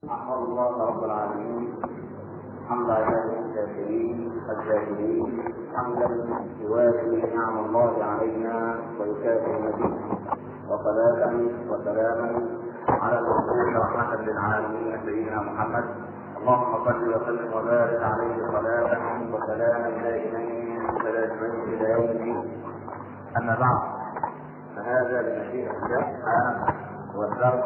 أحمد الله رب العالمين حمد عباده الشاكرين الذاكرين حمدا يوافي نعم الله علينا ويكافئ مزيد، وصلاة وسلاما على المبعوث رحمة للعالمين سيدنا محمد. اللهم صل وسلم وبارك عليه صلاة وسلاما دائمين متلازمين إلى يوم الدين. أما بعد، فهذا بمشيئة الله والدرس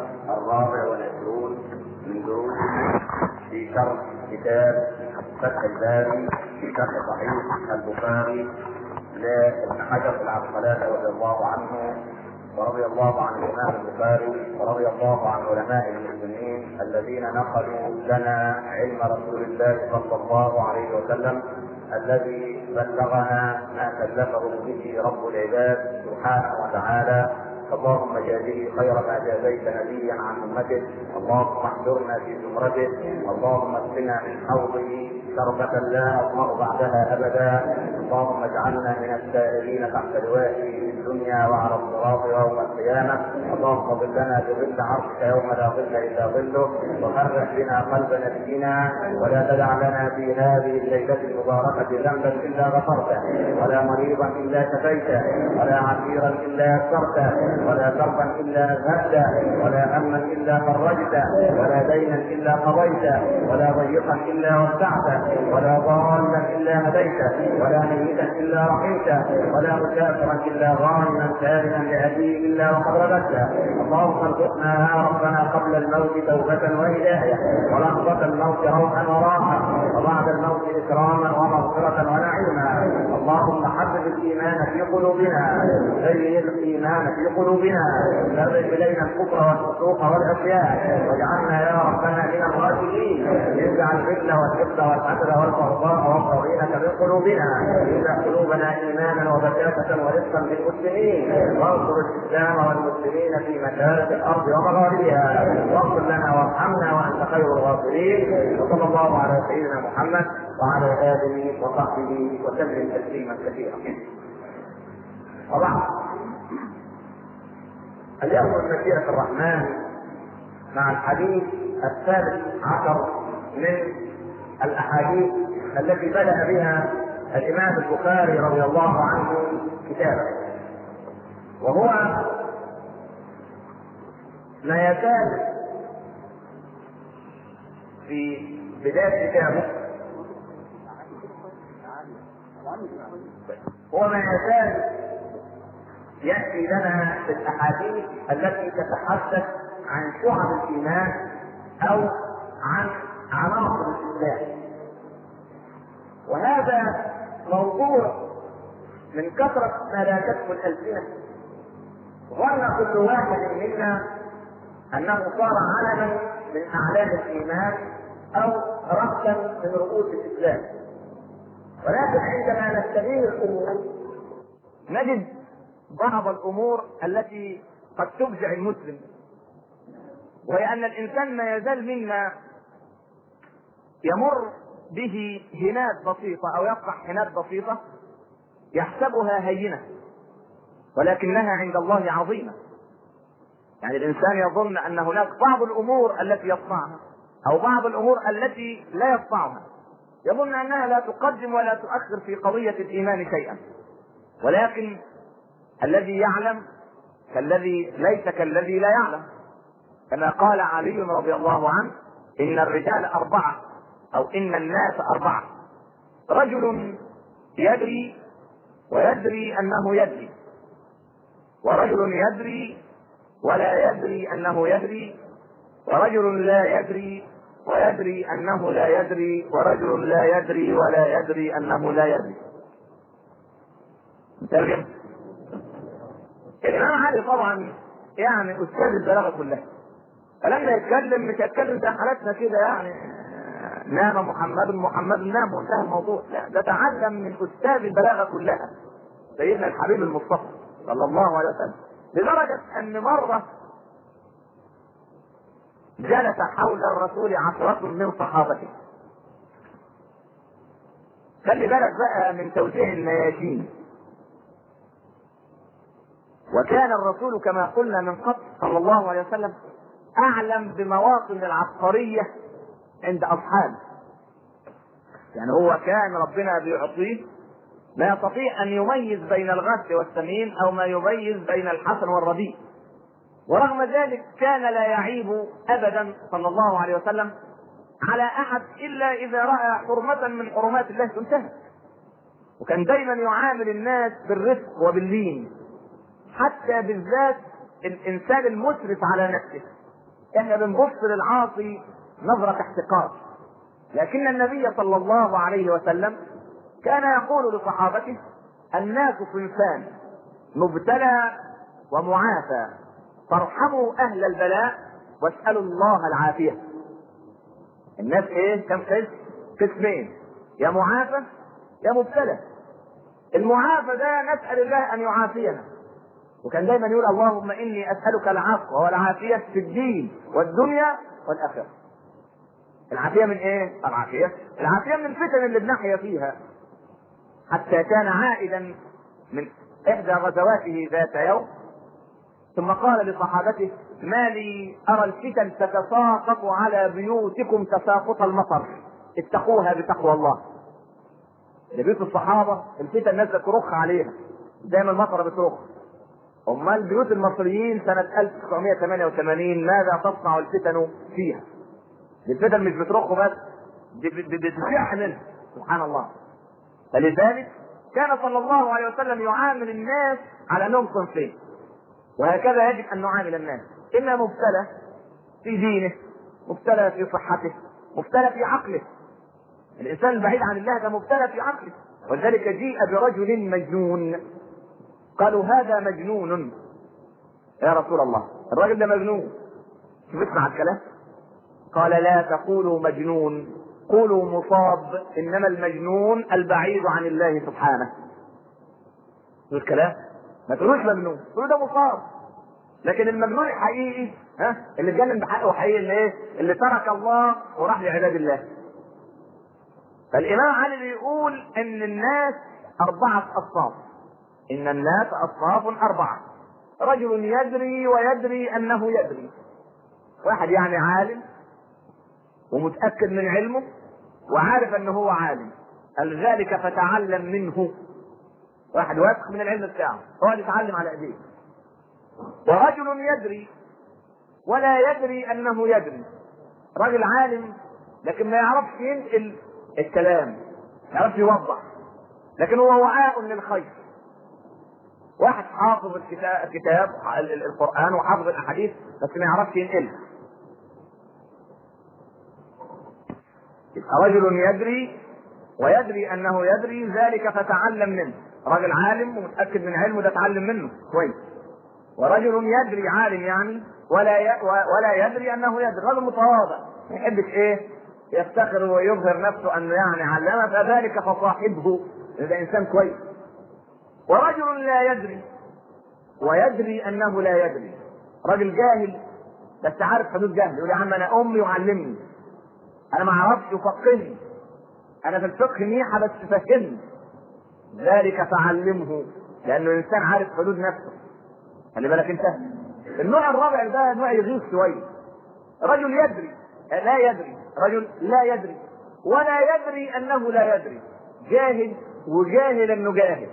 24 من دروس في شرح كتاب فتح الباري في شرح صحيح البخاري لابن حجر العسقلاني رضي الله عنه، ورضي الله عن الامام البخاري، ورضي الله عن علماء المسلمين الذين نقلوا لنا علم رسول الله صلى الله عليه وسلم الذي بلغنا ما كلفه به رب العباد سبحانه وتعالى. اللهم جازه خير ما جازيت نبيا عن امته، اللهم احضرنا في زمرته، اللهم اسقنا من حوضه شربة لا اظمأ بعدها ابدا، اللهم اجعلنا من السائرين تحت لوائه في الدنيا وعلى الصراط يوم القيامه، اللهم ظلنا بظل عرشك يوم لا ظل الا ظله، وفرح بنا قلب نبينا، ولا تدع لنا في هذه الليله المباركه ذنبا الا غفرته، ولا مريضا الا شفيته، ولا عسيرا الا يسرته، ولا كربا الا اذهبته، ولا هما الا فرجته، ولا دينا الا قضيته، ولا ضيقا الا وسعته، ولا ضالا الا هديته، ولا ميتا الا رحمته، ولا مسافرا الا غانما سالما لهديه الا وقد رددته. اللهم ارزقنا يا ربنا قبل الموت توبه وهدايه، ولحظه الموت روحا وراحه، وبعد الموت اكراما ومغفره ونعيما. اللهم حبب الايمان في قلوبنا، زين الايمان في قلوبنا، كره الينا الكفر والفسوق والعصيان، واجعلنا يا ربنا من الراشدين. اجعل الغل والحقد والحسد والبغضاء والضغينه من قلوبنا، اجعل قلوبنا ايمانا وبشاشة ورزقا للمسلمين، وانصر الاسلام والمسلمين في مشارق الارض ومغاربها، واغفر لنا وارحمنا وانت خير الغافرين. وصلى الله على سيدنا محمد وعلى اله وصحبه وسلم تسليما كثيرا. وبعد، اليوم بمشيئة الرحمن مع الحديث 13 من الأحاديث التي بدأ بها الإمام البخاري رضي الله عنه كتابه، وهو ما يزال في بداية كتابه، هو ما يزال يأتي لنا في الأحاديث التي تتحدث عن شعب الإيمان أو عن عناصر الإسلام، وهذا موضوع من كثرة ما لا تكفي الألسنة. ظن كل واحد منا أنه صار علما من أعلام الإيمان أو رأسا من رؤوس الإسلام، ولكن عندما نستبين الأمور نجد بعض الامور التي قد تفزع المسلم، وهي ان الانسان ما يزال منا يمر به هنات بسيطه او يقطع هنات بسيطه يحسبها هينه ولكنها عند الله عظيمه. يعني الانسان يظن ان هناك بعض الامور التي يصنعها او بعض الامور التي لا يصنعها يظن انها لا تقدم ولا تؤخر في قضيه الايمان شيئا، ولكن الذي يعلم كالذي ليس كالذي لا يعلم، كما قال علي رضي الله عنه: ان الرجال 4 او ان الناس 4، رجل يدري ويدري انه يدري، ورجل يدري ولا يدري انه يدري، ورجل لا يدري ويدري انه لا يدري، ورجل لا يدري ولا يدري انه لا يدري. ترجم. الإمام علي طبعا يعني أستاذ البلاغة كلها، فلما يتكلم مش هيتكلم زي حالتنا كده يعني نام محمد نام وانتهى الموضوع، لا، ده تعلم من أستاذ البلاغة كلها سيدنا الحبيب المصطفى صلى الله عليه وسلم، لدرجة أن مرة جلس حول الرسول 10 من صحابته. خلي بالك بقى من توزيع النياشين. وكان الرسول كما قلنا من قبل صلى الله عليه وسلم اعلم بمواطن العبقرية عند اصحابه. يعني هو كان ربنا بيعطيه لا يستطيع ان يميز بين الغث والسمين او ما يميز بين الحسن والرديء، ورغم ذلك كان لا يعيب ابدا صلى الله عليه وسلم على احد الا اذا راى حرمة من حرمات الله تنتهك، وكان دايما يعامل الناس بالرفق وباللين، حتى بالذات الانسان المسرف على نفسه. احنا بنبص للعاصي نظرة احتقار، لكن النبي صلى الله عليه وسلم كان يقول لصحابته: الناس صنفان، مبتلى ومعافى، فارحموا اهل البلاء واسألوا الله العافية. الناس ايه؟ كم قسمين، يا معافى يا مبتلى. المعافى ده نسأل الله ان يعافينا، وكان دايما يقول: اللهم اني اسألك العفو والعافية في الدين والدنيا والاخرة. العافية من ايه؟ العافية من الفتن اللي بنحيا فيها. حتى كان عائدا من احدى غزواته ذات يوم ثم قال لصحابته: ما لي ارى الفتن تتساقط على بيوتكم تساقط المطر، اتقوها بتقوى الله. بيوت الصحابة الفتن نازله ترخ عليها زي ما المطر بترخ. امال بيوت المصريين سنة 1988 ماذا تصنع الفتن فيها؟ الفتن مش بترخ بس، بتزيح منها، سبحان الله. فلذلك كان صلى الله عليه وسلم يعامل الناس على انهم صنفين، وهكذا يجب ان نعامل الناس: اما مبتلى في دينه، مبتلى في صحته، مبتلى في عقله. الانسان البعيد عن الله ده مبتلى في عقله، ولذلك جيء برجل مجنون، قالوا: هذا مجنون يا رسول الله، الراجل ده مجنون. شوف اسمع الكلام، قال: لا تقولوا مجنون، قولوا مصاب، انما المجنون البعيد عن الله سبحانه. شوف الكلام، ما تقولوش مجنون، تقولوا ده مصاب. لكن المجنون الحقيقي اللي اتكلم بحقه حقيقي، اللي ايه؟ اللي ترك الله وراح لعباد الله. فالامام علي بيقول ان الناس 4 اصناف، ان الناس اصناف 4: رجل يدري ويدري انه يدري، واحد يعني عالم ومتأكد من علمه وعارف انه هو عالم، قال ذلك فتعلم منه، واحد واثق من العلم بتاعه هو اللي يتعلم على ايديه. ورجل يدري ولا يدري انه يدري، رجل عالم لكن ما يعرفش ينقل الكلام، ما يعرفش يوضح، لكن هو وعاء للخير. واحد حافظ الكتاب القرآن وحافظ الاحاديث بس ما يعرفش ينقلها. رجل يدري ويدري انه يدري، ذلك فتعلم منه، رجل عالم ومتأكد من علمه ده اتعلم منه كويس. ورجل يدري، عالم يعني، ولا يدري انه يدري، رجل متواضع ما يحبش ايه يفتخر ويظهر نفسه انه يعني علامه، فذلك فصاحبه، ده انسان كويس. ورجل لا يدري ويدري انه لا يدري، رجل جاهل بس عارف حدود جهله، يقول: يا عم انا امي يعلمني، انا ما اعرفش يفقهني، انا في الفقه ميحه بس فهمني، ذلك فعلمه، لانه انسان عارف حدود نفسه. خلي بالك انت. النوع الرابع ده نوع يغيظ شويه، رجل يدري لا يدري، رجل لا يدري ولا يدري انه لا يدري، جاهل وجاهل انه جاهل.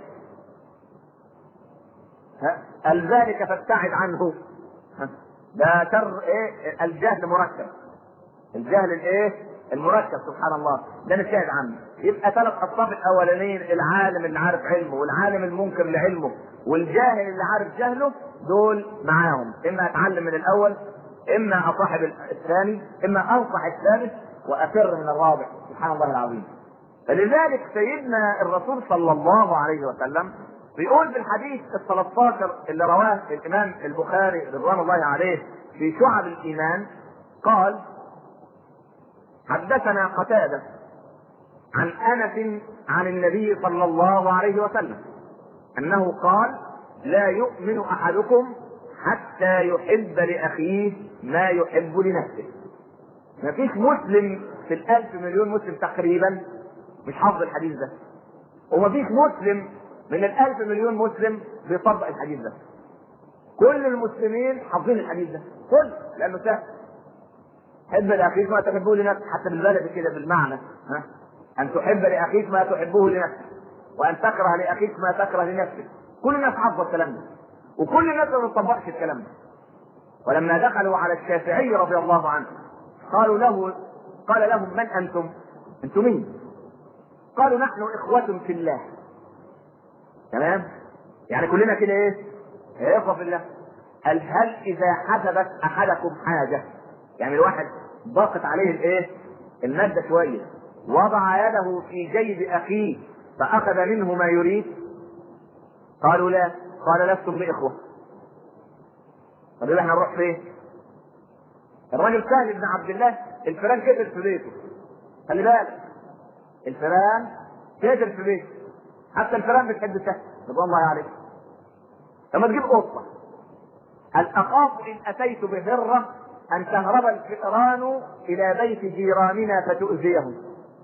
قال ذلك فابتعد عنه. ده شر ايه؟ الجهل مركب، الجهل الايه؟ المركب، سبحان الله، ده نشاهد عنه. يبقى 3 اصناف الاولانيين: العالم اللي عارف علمه، والعالم المنكر لعلمه، والجاهل اللي عارف جهله، دول معاهم اما اتعلم من الاول، اما اصاحب الثاني، اما انصح الثالث وافر من الرابع، سبحان الله العظيم. فلذلك سيدنا الرسول صلى الله عليه وسلم بيقول في الحديث ال13 اللي رواه الامام البخاري رضوان الله عليه في شعب الايمان، قال: حدثنا قتادة عن انس عن النبي صلى الله عليه وسلم انه قال: لا يؤمن احدكم حتى يحب لاخيه ما يحب لنفسه. ما فيش مسلم في 1000 مليون مسلم تقريبا مش حافظ الحديث ده، وما فيش مسلم من 1000 مليون مسلم بيطبق الحديث ده. كل المسلمين حافظين الحديث ده، كل لانه سهل. حب لاخيك ما تحبه لنفسك، حتى بالبلد كده بالمعنى، ان تحب لاخيك ما تحبه لنفسك، وان تكره لاخيك ما تكره لنفسك. كل الناس حافظه الكلام ده، وكل الناس ما بتطبقش الكلام ده. ولما دخلوا على الشافعي رضي الله عنه قال لهم من انتم؟ انتم مين؟ قالوا نحن اخوة في الله. تمام؟ يعني كلنا كده ايه؟ اخوة في الله. قال هل اذا حسبت احدكم حاجة، يعني الواحد ضاقت عليه الايه؟ المادة شوية، وضع يده في جيب اخيه فاخذ منه ما يريد؟ قالوا لا. قال لستم باخوة. طب احنا نروح فين؟ الراجل سهل بن عبد الله الفيران كتر في بيته. خلي بالك، الفيران كتر في بيته، حتى الفيران بتحب سهل رضوان الله عليه. لما تجيب قطة، هل اخاف ان اتيت بهرة ان تهرب الفئران الى بيت جيراننا فتؤذيهم؟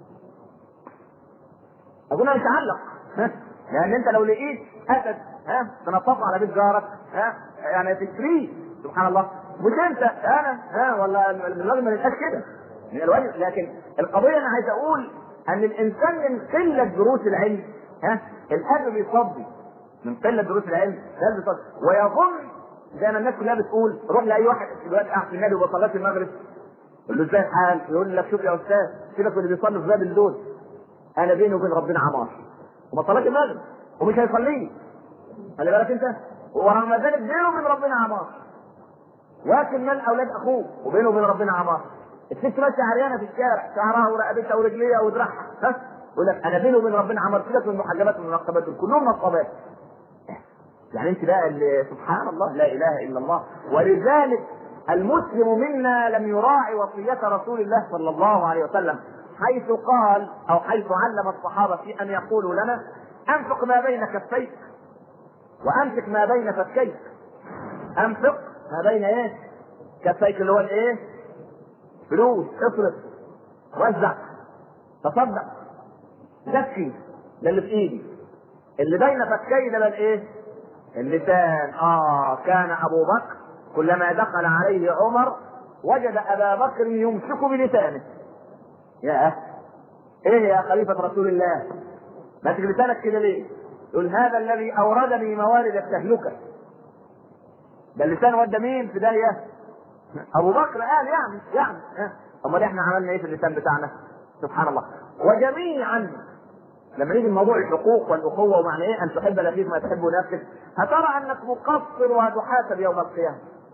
اقول مش علق، لان انت لو لقيت اسد تنطط على بيت جارك يعني تشتريه. سبحان الله، مش انت انا ولا الراجل ما يبقاش كده من الواجب. لكن القضيه انا عايز اقول ان الانسان من قله دروس العلم القلب بيصدي، من قله دروس العلم القلب بيصدي، ويظن زي ما الناس كلها بتقول. روح لاي واحد دلوقتي قاعد في النادي وبصلاه المغرب، يقول له ازاي الحال؟ يقول لك شوف يا استاذ، سيبك من اللي بيصلوا في باب دول، انا بيني وبين ربنا عمار وما صلاه المغرب ومش هيصليه. خلي بالك انت، ورغم ذلك بينه وبين ربنا عمار، واكل من اولاد اخوه وبينه وبين ربنا عمار. الست ماشيه عريانه في الشارع، شعرها ورقبتها ورجليها ودراعها، يقول لك انا بيني وبين ربنا عمار. سيبك من المحجبات والمنقبات دول كلهم نصابات. يعني انت بقى اللي سبحان الله لا اله الا الله. ولذلك المسلم منا لم يراعي وصيه رسول الله صلى الله عليه وسلم، حيث قال او حيث علم الصحابه في ان يقولوا لنا انفق ما بين كفيك وامسك ما بين فكيك. انفق ما بين ايه؟ كفيك اللي هو الايه؟ فلوس، اصرف، وزع، تصدق، زكي. ده اللي في ايدي. اللي بين فكي ده الايه؟ اللسان. كان ابو بكر كلما دخل عليه عمر وجد ابا بكر يمسك بلسانه. يا ايه يا خليفة رسول الله ماسك لسانك كده ليه؟ يقول هذا الذي اوردني موارد التهلكة. ده اللسان ودى مين في داهية؟ ابو بكر قال يعني امال احنا عملنا ايه في اللسان بتاعنا؟ سبحان الله. وجميعا لما يجي الموضوع الحقوق والاخوه ومعنى ايه ان تحب لاخيك ما تحب نفسك، هترى انك مقصر وهتحاسب يوم القيامه.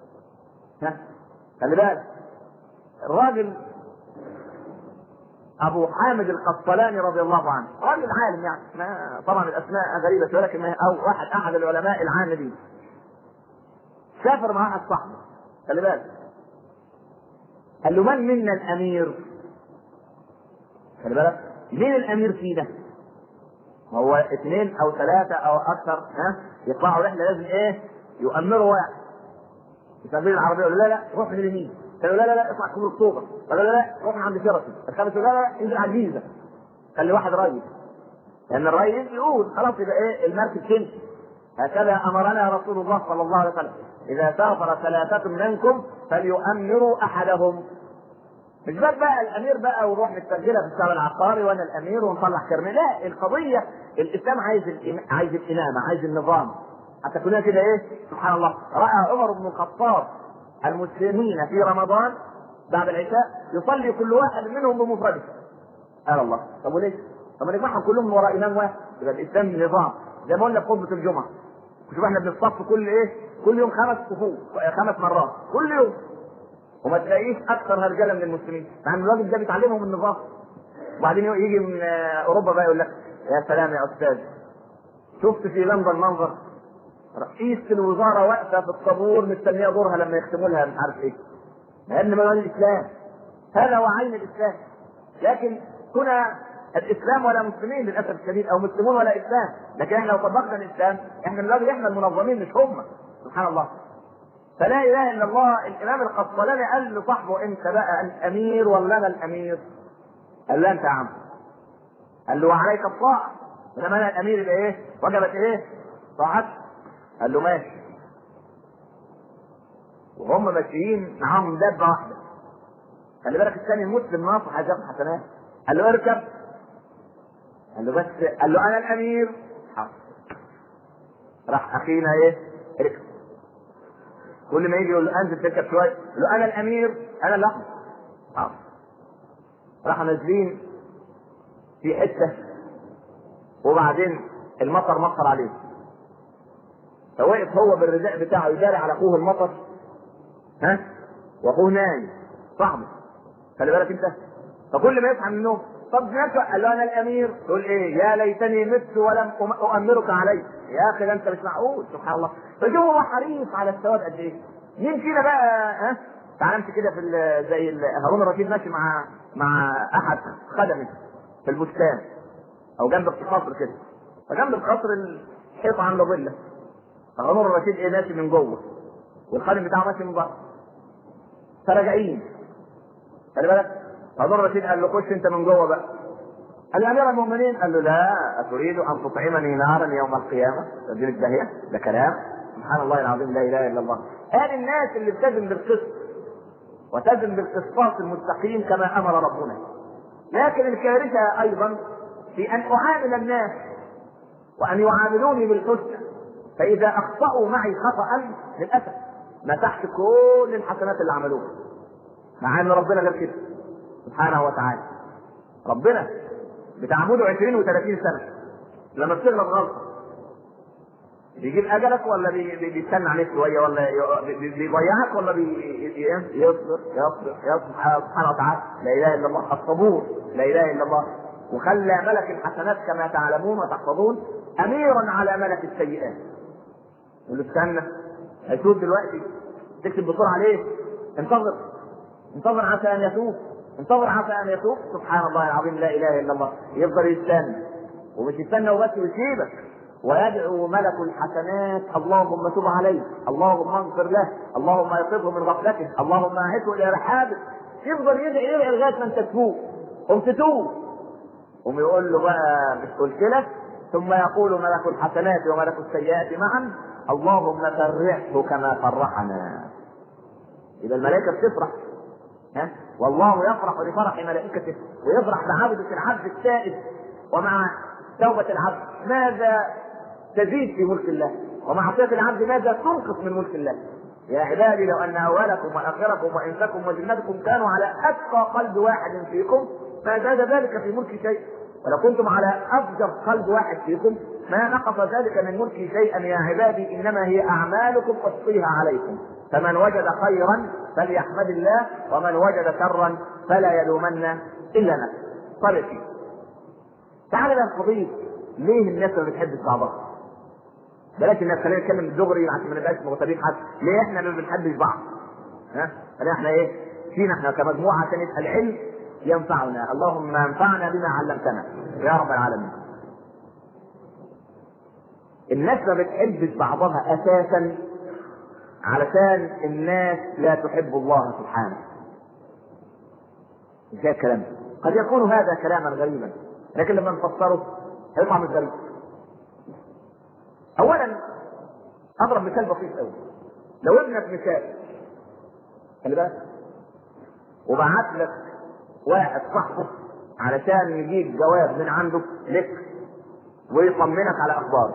خلي بالك، الراجل ابو حامد القسطلاني رضي الله عنه راجل عالم، يعني طبعا الاسماء غريبه شويه لكن او واحد احد العلماء العاملين. سافر مع واحد صاحبه، خلي بالك، قال له من منا الامير؟ خلي بالك، مين الامير فينا؟ هو اثنين او ثلاثة او اكثر يطلعوا رحلة لازم ايه؟ يؤمروا واحد. يسافر العربية يقول لا روح من اليمين، قالوا لا اطلع كبر اكتوبر، قالوا لا روح عند شرطي، الخامس لا انزل على الجيزة. خلي واحد رئيس، لان الرئيس يقول خلاص يبقى ايه؟ المركب تمشي. هكذا امرنا رسول الله صلى الله عليه وسلم، اذا سافر ثلاثة منكم فليؤمروا احدهم. مش بقى الامير بقى وروح نستسجلها في الشارع العقاري وانا الامير ونطلع كرمي. لا، القضيه الاسلام عايز الامامه، عايز النظام. حتى كلنا كده ايه؟ سبحان الله. راى عمر بن الخطاب المسلمين في رمضان بعد العشاء يصلي كل واحد منهم بمفرده. قال الله طب وليه؟ طب نجمعهم كلهم وراء امام واحد، يبقى الاسلام نظام. زي ما قلنا في خطبه الجمعه، شوف احنا بنصطف كل يوم 5 صفوف 5 مرات كل يوم، وما تلاقيش اكثر رجاله من المسلمين، مع ان الراجل ده بيتعلمهم النظام. وبعدين يجي من اوروبا بقى يقول لك يا سلام يا استاذ، شفت في لندن منظر رئيس الوزاره واقفه في الطابور مستنيه دورها لما يختموا لها مش عارف ايه. لان موال الاسلام هذا هو عين الاسلام. لكن كنا الاسلام ولا مسلمين للاسف الشديد، او مسلمون ولا اسلام. لكن احنا لو طبقنا الاسلام احنا الراجل احنا المنظمين مش هم. سبحان الله. فلا اله الا الله. الامام القسطلاني قال لصاحبه انت بقى الامير ولا انا الامير؟ قال له انت يا عم. قال له وعليك الطاعه، انما انا الامير يبقى ايه؟ وجبت ايه؟ طاعتك. قال له ماشي. وهم ماشيين معاهم دابه واحده. خلي بالك الثاني المسلم ناصح عايز ياخد حسنات. قال له اركب. قال له بس، قال له انا الامير. راح اخينا ايه؟ اركب. كل ما يجي يقول له انزل تركب شويه، يقول له انا الامير، انا اللي احمد. راح نازلين في حته، وبعدين المطر مطر عليه، فوقف هو بالرداء بتاعه يداري على اخوه المطر، واخوه نايم صاحبه. خلي بالك انت. فكل ما يصحى من النوم طب نفسه، قال له انا الامير. تقول ايه؟ يا ليتني مت ولم اؤمرك علي. يا اخي ده انت مش معقول. سبحان الله. فشوف هو حريص على الثواب قد ايه. مين فينا بقى تعال امشي كده في زي هارون الرشيد ماشي مع احد خدمه في البستان او جنب القصر كده، فجنب القصر الحيطه عنده ظله، فهارون الرشيد ايه ماشي من جوه والخادم بتاعه ماشي من بره، فراجعين. خلي بالك. هارون الرشيد قال له خش انت من جوه بقى. قال له امير المؤمنين. قال له لا، اتريد ان تطعمني نارا يوم القيامه؟ تدين الدهيه ده كلام. سبحان الله العظيم، لا اله الا الله. قال الناس اللي بتزن بالقسط وتزن بالقسطاس المستقيم كما امر ربنا. لكن الكارثه ايضا في ان اعامل الناس وان يعاملوني بالحسنى، فاذا اخطاوا معي خطا للاسف مسحت كل الحسنات اللي عملوها، مع ان ربنا غير كده سبحانه وتعالى. ربنا بتعبده 20 و30 سنه، لما بتغلط غلطه بيجيب اجلك ولا بيستنى عليك شويه، ولا بيضيعك، ولا يصبر سبحانه وتعالى. لا اله الا الله الصبور، لا اله الا الله. وخلى ملك الحسنات كما تعلمون وتحفظون اميرا على ملك السيئات. يقول له استنى هيتوب دلوقتي، تكتب بسرعه ليه؟ انتظر عسى ان يتوب، انتظر عسى ان يتوب. سبحان الله العظيم، لا اله الا الله. يفضل يستنى، ومش يستنى وبس ويسيبك، ويدعو ملك الحسنات اللهم تب عليه، اللهم اغفر له، اللهم ايقظه من غفلته، اللهم اعده الى رحابه. يفضل يدعي لغايه ما انت تفوق، قم تتوب، قم يقول له بقى مش قلت لك؟ ثم يقول ملك الحسنات وملك السيئات معا اللهم فرحه كما فرحنا. اذا الملائكه بتفرح، والله يفرح لفرح ملائكته، ويفرح بعبده العبد التائب. ومع توبة العبد ماذا تزيد في ملك الله، ومعصية العبد ماذا تنقص من ملك الله. يا عبادي لو ان اولكم واخركم وانسكم وجنتكم كانوا على اتقى قلب واحد فيكم ما زاد ذلك في ملك شيء، ولو كنتم على افجر قلب واحد فيكم ما نقص ذلك من ملك شيئا. يا عبادي انما هي اعمالكم احصيها عليكم، فمن وجد خيرا فليحمد الله، ومن وجد شرا فلا يلومن الا نفسه. طريقي تعالى بقى القضيه، ليه الناس ما بتحبش بعضها؟ بلاش الناس، خلينا نتكلم بالدغري عشان ما نبقاش مغتابين حد. ليه احنا ما بنحبش بعض؟ خلينا احنا فينا احنا كمجموعه عشان يبقى العلم ينفعنا. اللهم انفعنا بما علمتنا يا رب العالمين. الناس ما بتحبش بعضها اساسا علشان الناس لا تحب الله سبحانه. ازاي الكلام؟ قد يكون هذا كلاما غريبا، لكن لما نفسره هيطلع مش غريب. اولا اضرب مثال بسيط قوي. لو ابنك مثال، خلي بالك، وبعت لك واحد صاحبه علشان يجيب جواب من عنده لك ويطمنك على اخباره،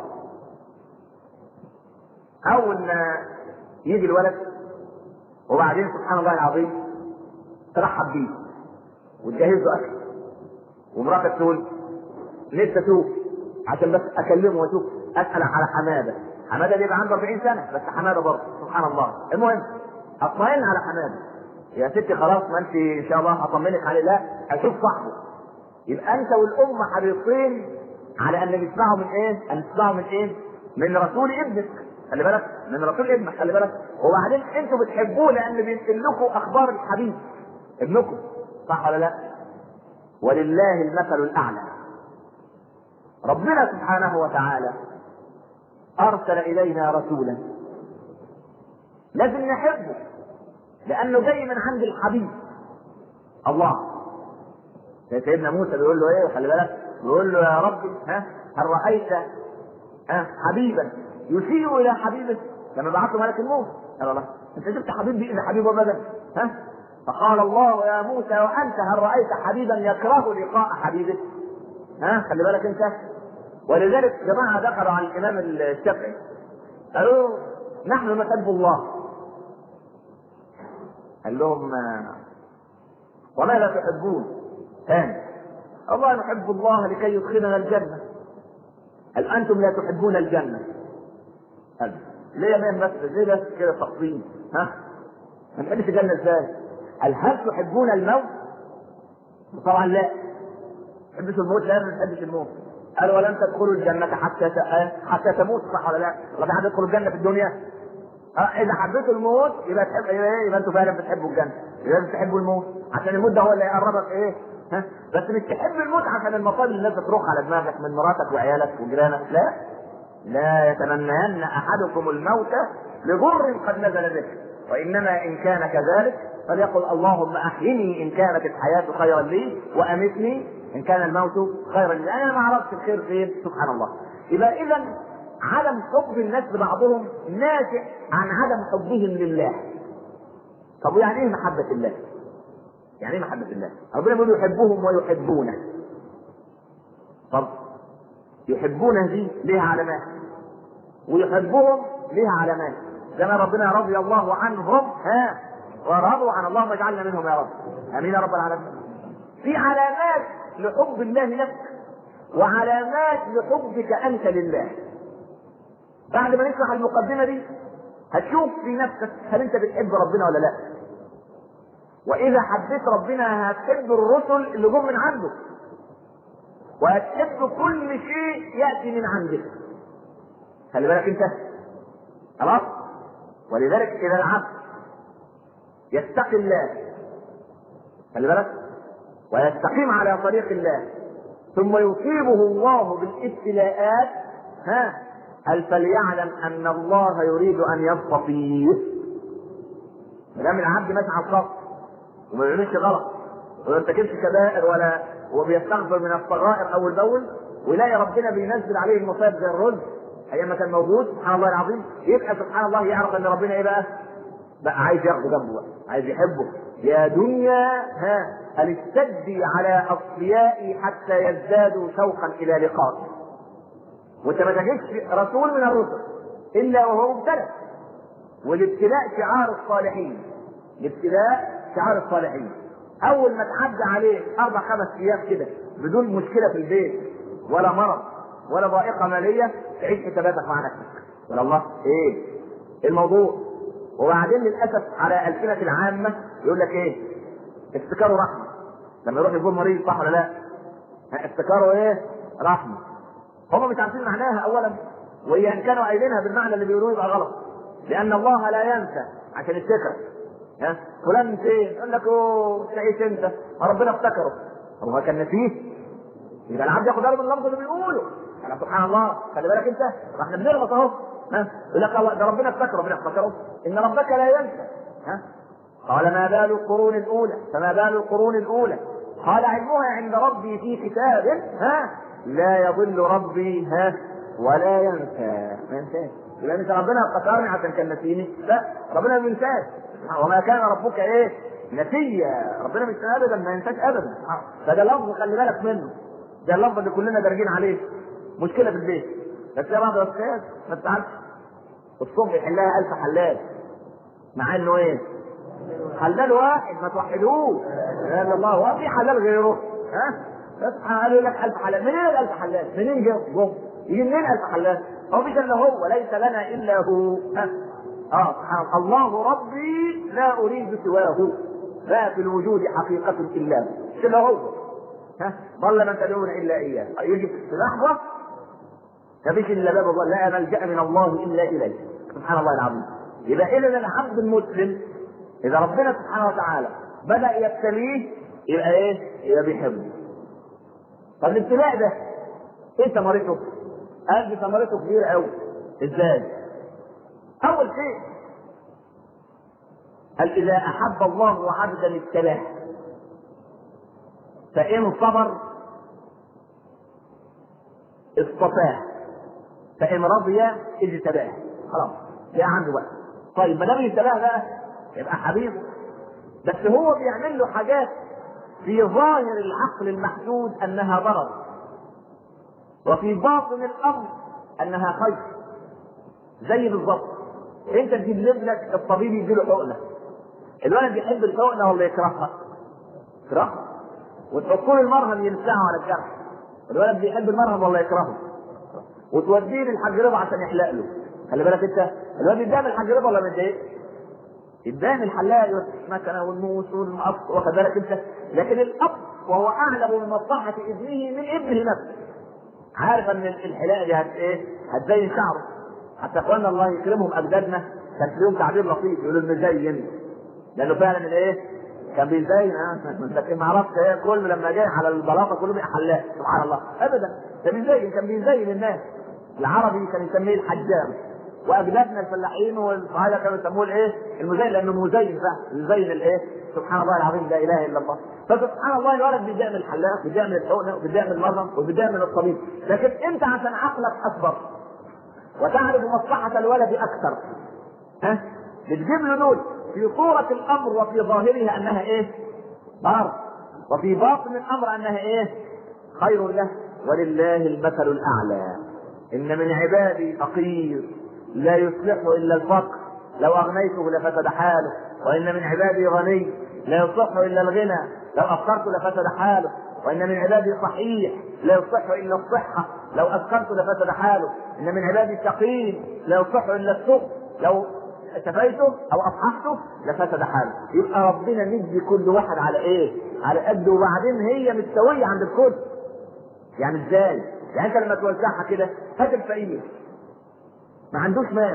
اول ما يجي الولد وبعدين سبحان الله العظيم ترحب بيه وتجهز له اكل، ومراتك تقول نفسي اشوف عشان بس اكلمه واشوف، اسال على حماده بيبقى عنده 40 سنه بس حماده برضه سبحان الله. المهم اطمئن على حماده يا ستي، خلاص ما انت ان شاء الله هطمنك عليه، لا اشوف صاحبه. يبقى انت والام حريصين على ان نسمعه من ايه؟ ان نسمعه من ايه؟ من رسول ابنك، خلي بالك، من رسول ابنك، خلي بالك. وبعدين انتوا بتحبوه لان بينقل لكم اخبار الحبيب ابنكم، صح ولا لا؟ ولله المثل الاعلى. ربنا سبحانه وتعالى ارسل الينا رسولا لازم نحبه لانه جاي من عند الحبيب الله. سيدنا موسى بيقول له ايه؟ خلي بالك، بيقول له يا ربي هل رايت حبيبا يشير الى حبيبه؟ لما بعث ملك الموت قال الله انت شفت حبيب بيأذي حبيبه ابدا؟ ها؟ فقال الله يا موسى وانت هل رايت حبيبا يكره لقاء حبيبه؟ ها خلي بالك انت. ولذلك جماعه دخلوا على الامام الشافعي قالوا نحن نحب الله. قال لهم وما لا تحبون؟ ثاني الله نحب الله لكي يدخلنا الجنه. قال انتم لا تحبون الجنه. قال ليه من بس ليه بس كده تقسيم؟ ها ما نحبش الجنه ازاي؟ قال هل تحبون الموت؟ طبعا لا. ما تحبش الموت؟ لا ما تحبش الموت. قال ولن تدخلوا الجنه حتى تموت، صح ولا لا؟ ولا في حد يدخل الجنه في الدنيا؟ اذا حبيتوا الموت يبقى تحب ايه؟ يبقى انتوا فعلا بتحبوا الجنه، يبقى بتحبوا الموت عشان الموت ده هو اللي يقربك ايه؟ ها؟ بس مش تحب الموت عشان المصائب اللي الناس تروح على دماغك من مراتك وعيالك وجيرانك، لا. لا يتمنين احدكم الموت لضر قد نزل به، وانما ان كان كذلك فليقل اللهم احيني ان كانت الحياه خيرا لي وامتني ان كان الموت خيرا لي. انا ما اعرفش الخير فين، سبحان الله. يبقى اذا عدم حب الناس لبعضهم ناشئ عن عدم حبهم لله. طب يعني ايه محبه الله؟ يعني ايه محبه الله؟ ربنا بيقول يحبهم ويحبونه. طب يحبونه دي ليها علامات ويحبهم ليها علامات، زي ما ربنا رضي الله عنهم ورضوا عن اللهم اجعلنا منهم يا رب، امين يا رب العالمين. في علامات لحب الله لك وعلامات لحبك انت لله. بعد ما نشرح المقدمه دي هتشوف في نفسك هل انت بتحب ربنا ولا لا. واذا حبيت ربنا هتحب الرسل اللي جم من عنده، وهتحب كل شيء ياتي من عندك. خلي بالك انت خلاص. ولذلك اذا العبد يتقي الله، خلي بالك، ويستقيم على طريق الله ثم يصيبه الله بالابتلاءات، هل فليعلم ان الله يريد ان يصطفيه. ما دام العبد ماشي على الخط وما بيعملش غلط وما يرتكبش كبائر ولا وبيستغفر من الصغائر اول باول، ويلاقي ربنا بينزل عليه المصائب زي الرز ايام ما كان موجود، سبحان الله العظيم، يبقى سبحان الله يعرف ان ربنا ايه بقى عايز ياخده جنبه بقى، عايز يحبه. يا دنيا هل استدي على اصفيائي حتى يزدادوا شوقا الى لقائي. وانت ما تجدش رسول من الرسل الا وهو مبتلى، والابتلاء شعار الصالحين. الابتلاء شعار الصالحين. اول ما تعدي عليه 4-5 ايام كده بدون مشكله في البيت ولا مرض ولا ضائقه ماليه، تعيش حساباتك مع نفسك ولا الله ايه الموضوع. وبعدين للاسف على السنه العامه يقول لك ايه؟ افتكاره رحمه. لما يروح يزور مريض، صح ولا لا؟ افتكاره ايه؟ رحمه. هم مش عارفين معناها اولا، وان كانوا قايلينها بالمعنى اللي بيقولوه يبقى غلط، لان الله لا ينسى عشان يفتكر. فلان فين؟ يقول لك تعيش انت، ربنا افتكره. هو كان نسيه؟ يبقى العبد ياخد باله من اللفظ اللي بيقوله. انا سبحان الله، خلي بالك انت، احنا بنغلط اهو. يقول لك ده ربنا افتكره، ربنا افتكره، ان ربك لا ينسى. قال ما بال القرون الاولى، فما بال القرون الاولى؟ قال علمها عند ربي في كتاب لا يضل ربي ولا ينسى. ما ينساش. يبقى انت ربنا افتكرني عشان كان نسيني؟ لا، ربنا ما بينساش. وما كان ربك ايه؟ نسيا. ربنا مش ابدا ما ينساش ابدا. فده لفظ خلي بالك منه، ده اللفظ اللي كلنا دارجين عليه. مشكله في البيت بس يا بعض الاستاذ ما تعرفش الصبح يحلها 1000 حلال، مع انه ايه؟ حلال واحد، ما توحدوه. لا الا الله، وفي حلال غيره. بس قالوا لك 1000 حلال. منين ال 1000 حلال؟ منين جم؟ يجي منين 1000 حلال؟ هو مش الا هو، ليس لنا الا هو. سبحان الله ربي لا اريد سواه، لا في الوجود حقيقه الا هو. مش الا هو. ضل من تدعون الا اياه. يجي في لحظه ما فيش الا باب الله، لا ملجا من الله الا اليه. سبحان الله العظيم. يبقى اذا العبد المسلم اذا ربنا سبحانه وتعالى بدا يبتليه يبقى ايه؟ يبقى بيحبه. طب الابتلاء ده ايه ثمرته؟ قال ثمرته كبيره قوي. ازاي؟ اول شيء قال اذا احب الله عبدا ابتلاه، فان صبر اصطفاه، فان رضي اجتباه. خلاص ده عنده بقى. طيب ما دام يشتبه بقى يبقى حبيبه، بس هو بيعمل له حاجات في ظاهر العقل المحدود انها ضرر، وفي باطن الامر انها خير. زي بالظبط انت تجيب لابنك الطبيب يديله حقنه، الولد يحب الحقنه ولا يكرهها؟ يكرهها. وتحط له المرهم يلسعه على الجرح، الولد بيحب المرهم ولا يكرهه؟ وتوديه للحاج رضا عشان يحلق له، خلي بالك انت الولد يدام الحاج رضا ولا متضايق؟ يدام الحلاق مثلا والموس والمقص، واخد بالك انت؟ لكن الاب وهو اعلم بمصلحه ابنه من ابنه نفسه، عارف ان الحلاقه دي هتزين شعره. حتى اخواننا الله يكرمهم اجدادنا كان في يوم تعبير لطيف يقولوا المزين، لانه فعلا كان بيزين. لكن ما اعرفش كل لما جاي على البلاطه كله بقى حلاق، سبحان الله. ابدا ده بيزين، كان بيزين الناس. العربي كان يسميه الحجام، واجدادنا الفلاحين والصعايده كانوا يسموه المزين، لانه مزين فعلا يزين سبحان الله العظيم لا اله الا الله. فسبحان الله الولد بيعمل الحلاق وبيعمل الحقنه وبيعمل المرهم وبيعمل الطبيب، لكن انت عشان عقلك اكبر وتعرف مصلحه الولد اكثر بتجيب له دول في صورة الأمر وفي ظاهرها أنها ضرر، وفي باطن الأمر أنها خير له. ولله المثل الأعلى. إن من عبادي فقير لا يصلحه إلا الفقر، لو أغنيته لفسد حاله، وإن من عبادي غني لا يصلحه إلا الغنى، لو أفقرت لفسد حاله، وإن من عبادي صحيح لا يصلحه إلا الصحة، لو أسكرت لفسد حاله، إن من عبادي سقيم لا يصلحه إلا السقم، لو شفيته او اصححته لفسد حاله. يبقى ربنا ندي كل واحد على قده، وبعدين هي مستويه عند الكل. يعني ازاي؟ يعني انت لما توزعها كده، هات الفقير ما عندوش مال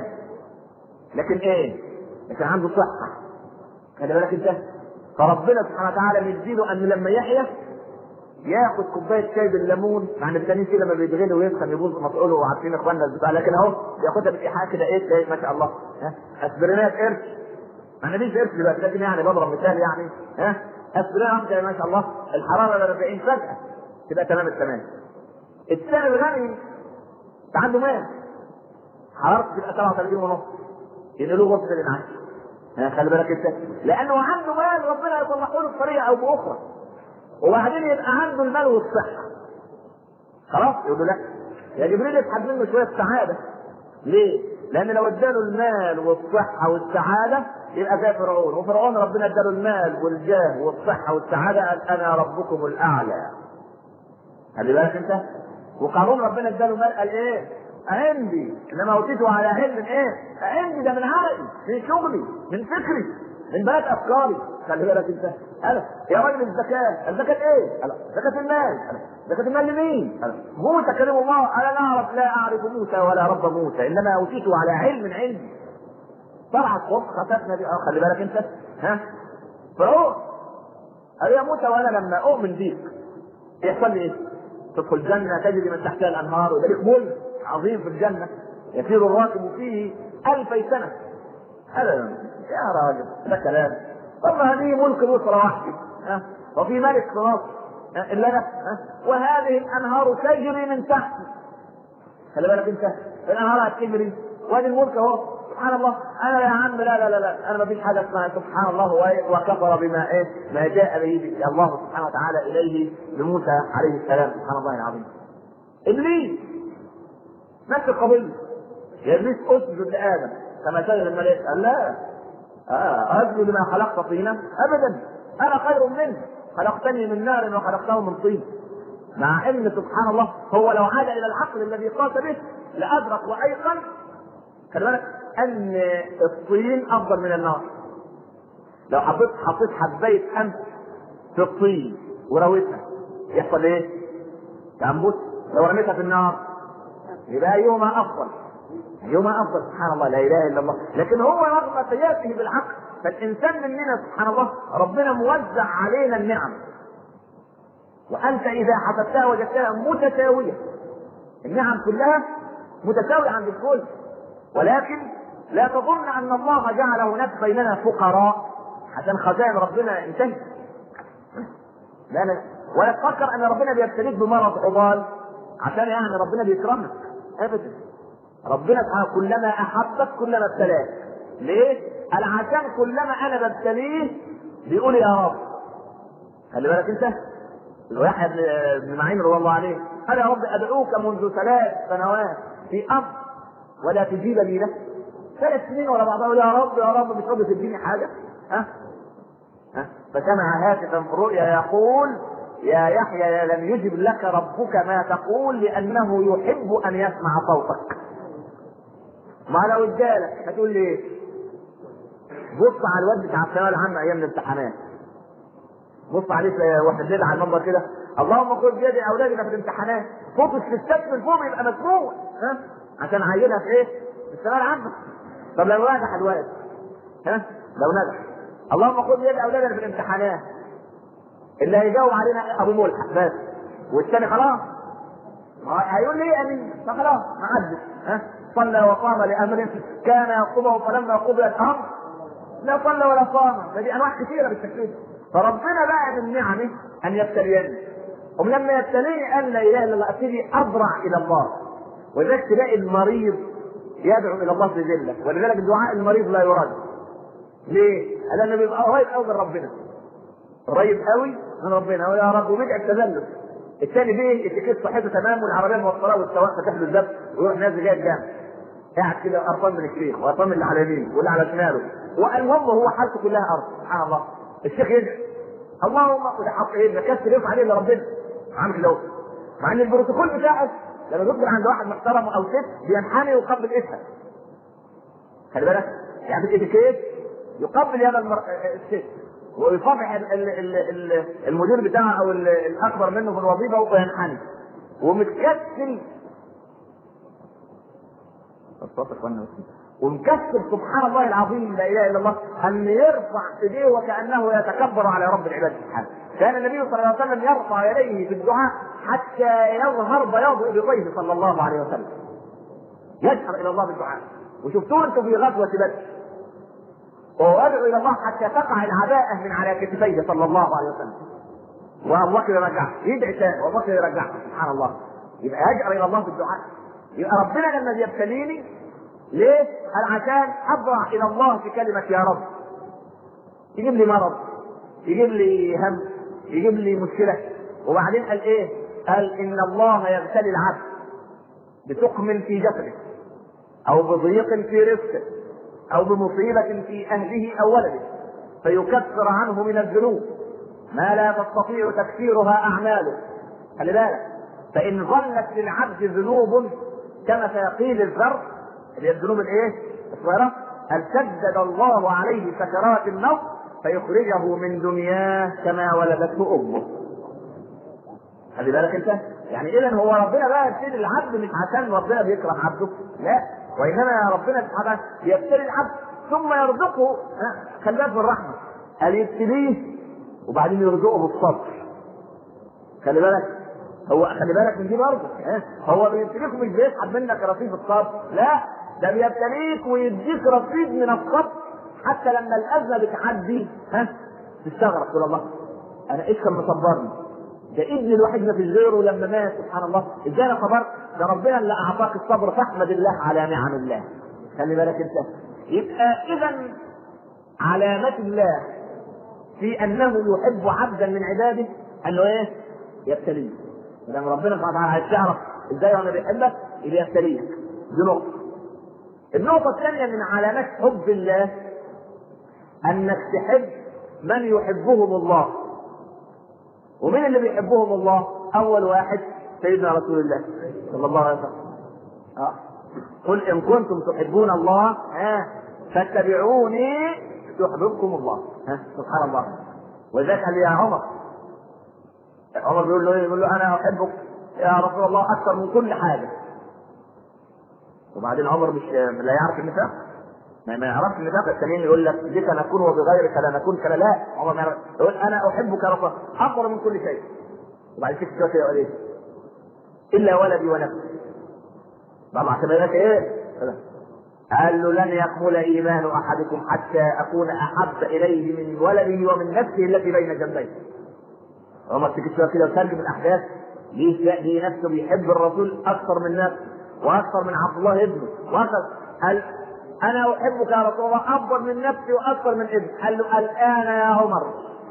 لكن عنده صحه، خلي بالك انت، فربنا سبحانه وتعالى مديله ان لما يحيى ياخد كوبايه شاي بالليمون، مع ان التانيين كده لما بيتغلي ويسخن يبوظ مفعوله، وعارفين اخواننا البتاع، لكن اهو بياخدها بالايحاء كده ما شاء الله. اسبرينات قرش، ما عنديش قرش دلوقتي لكن يعني بضرب مثال اسبرينات كده ما شاء الله، الحراره ل 40 فجاه تبقى تمام التمام. الثاني الغني عنده مال، حرارته تبقى 37 ونص، ينقلوه غصب العنان. خلي بالك انت، لانه عنده مال ربنا يصلحه له بطريقه او باخرى، وبعدين يبقى عنده المال والصحه، خلاص يقول له لا يا جبريل اسحب منه شويه سعاده. ليه؟ لان لو اداله المال والصحه والسعاده يبقى زي فرعون، وفرعون ربنا اداله المال والجاه والصحه والسعاده، قال انا ربكم الاعلى. خلي بالك انت. وقارون ربنا اداله مال، قال عندي انما اوتيته على علم عندي، ده من عقلي، من شغلي، من فكري، من بلد افكاري. خلي بالك انت. يا راجل الزكاه زكاه المال. زكاه المال لمين؟ موسى كلم الله، انا لا اعرف موسى ولا رب موسى، انما اوتيته على علم عندي. طلع الصبح خسفنا دي. خلي بالك انت. فرعون قال يا موسى وانا لما اؤمن بيك يحصل لي تدخل الجنه تجري من تحتها الانهار، وده لك ملك عظيم في الجنه يسير الراكب فيه 2000 سنه. ابدا يا راجل ده كلام. والله هذه ملك مصر وحدي، وفي ملك في مصر الا انا، وهذه الانهار تجري من تحت. خلي بالك انت، الانهار هتجري وادي الملك اهو. سبحان الله. انا يا عم لا انا ما فيش حاجه اسمها سبحان الله وكفر بما ما جاء به الله سبحانه وتعالى اليه لموسى عليه السلام. سبحان الله العظيم. ابليس نفس القضيه، يا ابليس اسجد لادم كما سجد الملائكه، قال لا اسجد لما خلقت طينا، ابدا انا خير منه، خلقتني من نار وخلقته من طين. مع ان سبحان الله هو لو عاد الى العقل الذي قاس به لادرك وايقن، خلي بالك ان الطين افضل من النار. لو حطيت حبايه قمح في الطين ورويتها يحصل تنبت. لو رميتها في النار يبقى ايهما افضل؟ سبحان الله لا اله الا الله. لكن هو رغم قياسه بالعقل، فالانسان مننا سبحان الله ربنا موزع علينا النعم، وانت اذا حسبتها وجدتها متساويه، النعم كلها متساويه عند الكل، ولكن لا تظن ان الله جعل هناك بيننا فقراء عشان خزائن ربنا انتهت. لا ولا تفكر ان ربنا بيبتليك بمرض عضال عشان ربنا بيكرمك، ابدا. ربنا سبحانه كلما احبك كلما ابتلاك، ليه؟ قال عشان كلما انا ببتليه بيقول يا رب. خلي بالك انت، ويحيى بن معين رضي الله عليه قال يا رب ادعوك منذ 3 سنوات في امر ولا تجيب لي له. 3 سنين ورا بعضها يقول يا رب يا رب، مش راضي تديني حاجه. فسمع هاتفا في الرؤيا يقول يا يحيى لم يجب لك ربك ما تقول لانه يحب ان يسمع صوتك. ما لو ادالك هتقول لي ايه؟ بص على الواد بتاع الثانويه العامه ايام الامتحانات، بص عليه واحنا بنلعب على المنبر كده اللهم خذ بيد اولادنا في الامتحانات، صوت الستات من فوق يبقى مسموع عشان عينها في ايه؟ في الثانويه العامه. طب لو نجح الواد لو نجح اللهم خذ بيد اولادنا في الامتحانات، اللي هيجاوب علينا ابو ملحق بس، والثاني خلاص هيقول لي امين، فخلاص ما عدش. صلى وقام لامر كان يقومه فلما قضي الامر لا صلى ولا صام. فدي انواع كثيره بالتكليف. فربنا بقى من نعمه ان يبتليني، ولما يبتليني قال لا اله الا الله ابتدي اضرع الى الله. ولذلك تلاقي المريض يدعو الى الله في ذله، ولذلك دعاء المريض لا يرد. ليه؟ لانه بيبقى قريب قوي من ربنا، قريب قوي من ربنا ويا رب وبيدعي التذلل. الثاني بيه اتكيت صحته تمام والعربيه موصلاه والسواق فاتح له الزب ويروح نازل جاي الجامع قاعد كده قرفان من الشيخ وقرفان من اللي على يمينه واللي على شماله، والمهم هو حالته كلها ارض. سبحان الله، الشيخ يدعي اللهم وده حط ايه مكسر يرفع عليه لربنا عامل كده، مع ان البروتوكول بتاعه لما بيدخل عند واحد محترم او ست بينحني ويقبل اسمه. خلي بالك يعني الاتيكيت يقبل يد الست ويصافح المدير بتاعه او الاكبر منه في الوظيفه وينحني ومتكسل ومكسل سبحان الله العظيم لا اله الا الله ان يرفع ايديه وكانه يتكبر على رب العباد سبحانه. كان النبي صلى الله عليه وسلم يرفع يديه في الدعاء حتى يظهر بياض ابطيه صلى الله عليه وسلم، يجهر الى الله بالدعاء. وشفتوه انتم في غزوه بدر وهو يدعو الى الله حتى تقع العباءه من على كتفيه صلى الله عليه وسلم، وابو بكر يرجعه يدعي ثاني وابو بكر يرجعه. سبحان الله، يبقى يجهر الى الله بالدعاء. يبقى ربنا لما بيبتليني ليه؟ قال عشان اضرع الى الله في كلمه يا رب. يجيب لي مرض، يجيب لي هم، يجيب لي مشكله، وبعدين قال ايه؟ قال ان الله يبتلي العبد بسقم في جسده او بضيق في رزقه او بمصيبه في اهله او ولده فيكفر عنه من الذنوب ما لا تستطيع تكفيرها اعماله. خلي بالك، فان ظلت للعبد ذنوب كما سيقيل الذر اللي هي الذنوب الايه؟ الصغيره، هل شدد الله عليه سكرات الموت فيخرجه من دنياه كما ولدته امه. خلي بالك انت، يعني اذا هو ربنا بقى يبتلي العبد مش عشان ربنا بيكره عبده، لا، وانما ربنا سبحانه يبتلي العبد ثم يرزقه. خلي بالك بالرحمه، قال يبتليه وبعدين يرزقه بالصبر. خلي بالك، هو خلي بالك من دي برضه، هو بيبتليك مش بيسحب منك رصيد الصبر، لا، ده بيبتليك ويديك رصيد من الصبر حتى لما الازمه بتعدي تستغرب تقول الله انا ايش كان مصبرني؟ ده ابني الوحيد ما في غيره لما مات. سبحان الله، ازاي انا صبرت؟ ده ربنا اللي اعطاك الصبر فاحمد الله على نعم الله. خلي بالك انت، يبقى اذا علامات الله في انه يحب عبدا من عباده انه ايه؟ يبتليه. لما ربنا سبحانه وتعالى عايز تعرف ازاي وانا بيحبك يبقى يبتليك. دي نقطه. النقطه الثانيه من علامات حب الله انك تحب من يحبهم الله. ومن اللي بيحبهم الله؟ اول واحد سيدنا رسول الله صلى الله عليه وسلم. قل ان كنتم تحبون الله فاتبعوني يحببكم الله. سبحان الله. وذاك قال يا عمر بيقول له انا احبك يا رسول الله اكثر من كل حاجه. وبعدين عمر مش لا يعرف النفاق، ما يعرفش النفاق. الثانيين يقول لك بك نكون وبغيرك لا نكون كلا، لا، عمر ما يعرف. يقول انا احبك يا رسول الله اكثر من كل شيء. وبعد كده يقول ايه؟ الا ولدي ونفسي. طبعا كمان ايه؟ قال له لن يكمل ايمان احدكم حتى اكون احب اليه من ولده ومن نفسه التي بين جنبيه. عمر تكتب كده وترجم الاحداث، ليه نفسه بيحب الرسول اكثر من نفسه واكثر من عبد الله ابنه واكثر. قال انا احبك يا رسول الله افضل من نفسي واكثر من ابني. قال له الان يا عمر.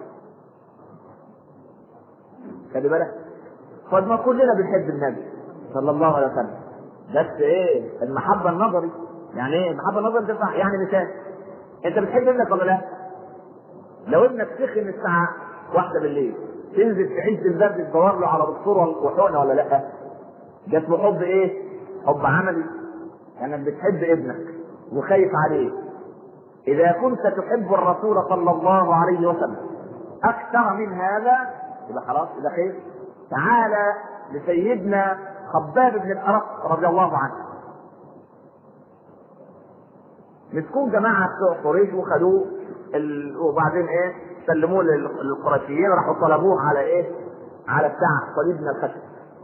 خلي بالك، قد ما كلنا بنحب النبي صلى الله عليه وسلم، بس ايه المحبه النظري؟ يعني ايه المحبه النظري؟ تنفع يعني مثال، انت بتحب ابنك ولا لا؟ لو ابنك سخن الساعه 1 بالليل تنزل في عز البرد تدور له على دكتور وحقنه ولا لا؟ ده اسمه حب ايه؟ حب عملي. يعني بتحب ابنك وخايف عليه. اذا كنت تحب الرسول صلى الله عليه وسلم اكثر من هذا يبقى خلاص، يبقى خير. تعالى لسيدنا خباب بن الأرق رضي الله عنه. مسكون جماعة قريش وخدوه وبعدين ايه سلموه للقرشيين، راحوا طلبوه على ايه؟ على بتاع صليب من الخشب،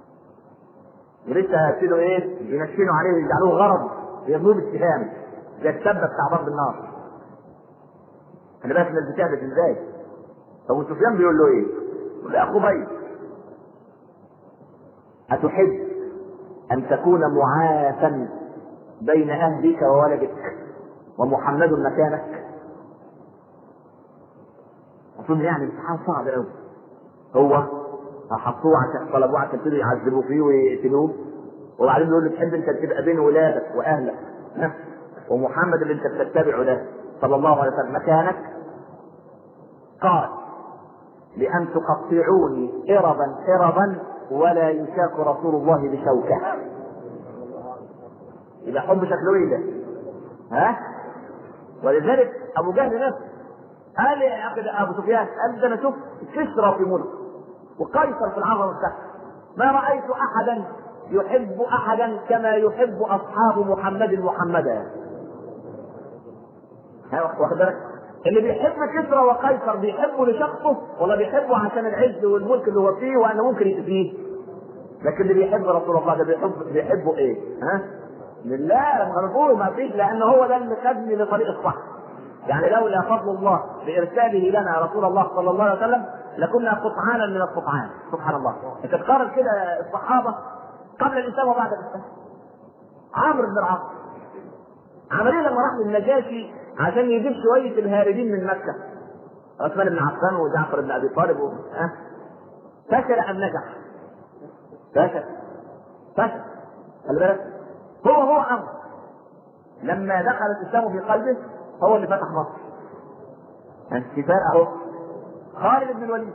ولسه هيبتدوا ايه ينشنوا عليه ويجعلوه غرض يرموه بالسهام زي السبه بتاع ضرب النار. خلي بالك الناس بتعبد ازاي. ابو سفيان بيقول له ايه؟ يقول له يا خبيب اتحب ان تكون معافا بين اهلك وولدك ومحمد مكانك؟ اظن يعني امتحان صعب قوي. هو حطوه عشان طلبوه عشان يبتدوا يعذبوا فيه ويقتلوه، وبعدين يقول له تحب انت تبقى بين ولادك واهلك ومحمد اللي انت بتتبعه ده صلى الله عليه وسلم مكانك؟ قال لأن تقطعوني إربا إربا ولا يشاك رسول الله بشوكة. إذا حب شكله إيه ده؟ ها؟ ولذلك أبو جهل نفسه قال يا أخي أبو سفيان، قال ده أنا شفت كسرى في ملك وقيصر في العظمة بتاعته، ما رأيت أحدا يحب أحدا كما يحب أصحاب محمد محمدا. واخد بالك؟ اللي بيحب كسرى وقيصر بيحبه لشخصه ولا بيحبه عشان العز والملك اللي هو فيه وانه ممكن يأذيه؟ لكن اللي بيحب رسول الله ده بيحبه ايه؟ ها؟ لله مرفوع ما فيش، لان هو ده اللي خدني لطريق الصح. يعني لولا فضل الله بارساله لنا رسول الله صلى الله عليه وسلم لكنا قطعانا من القطعان. سبحان الله. انت تقارن كده الصحابه قبل الاسلام وبعد الاسلام. عمرو بن العاص عمل ايه لما راح للنجاشي عشان يجيب شويه الهاربين من مكه؟ عثمان بن عفان وجعفر بن ابي طالب فشل ام نجح؟ فشل. خلي بالك، هو امر لما دخل الاسلام في قلبه هو اللي فتح مصر. في فرق اهو. خالد بن الوليد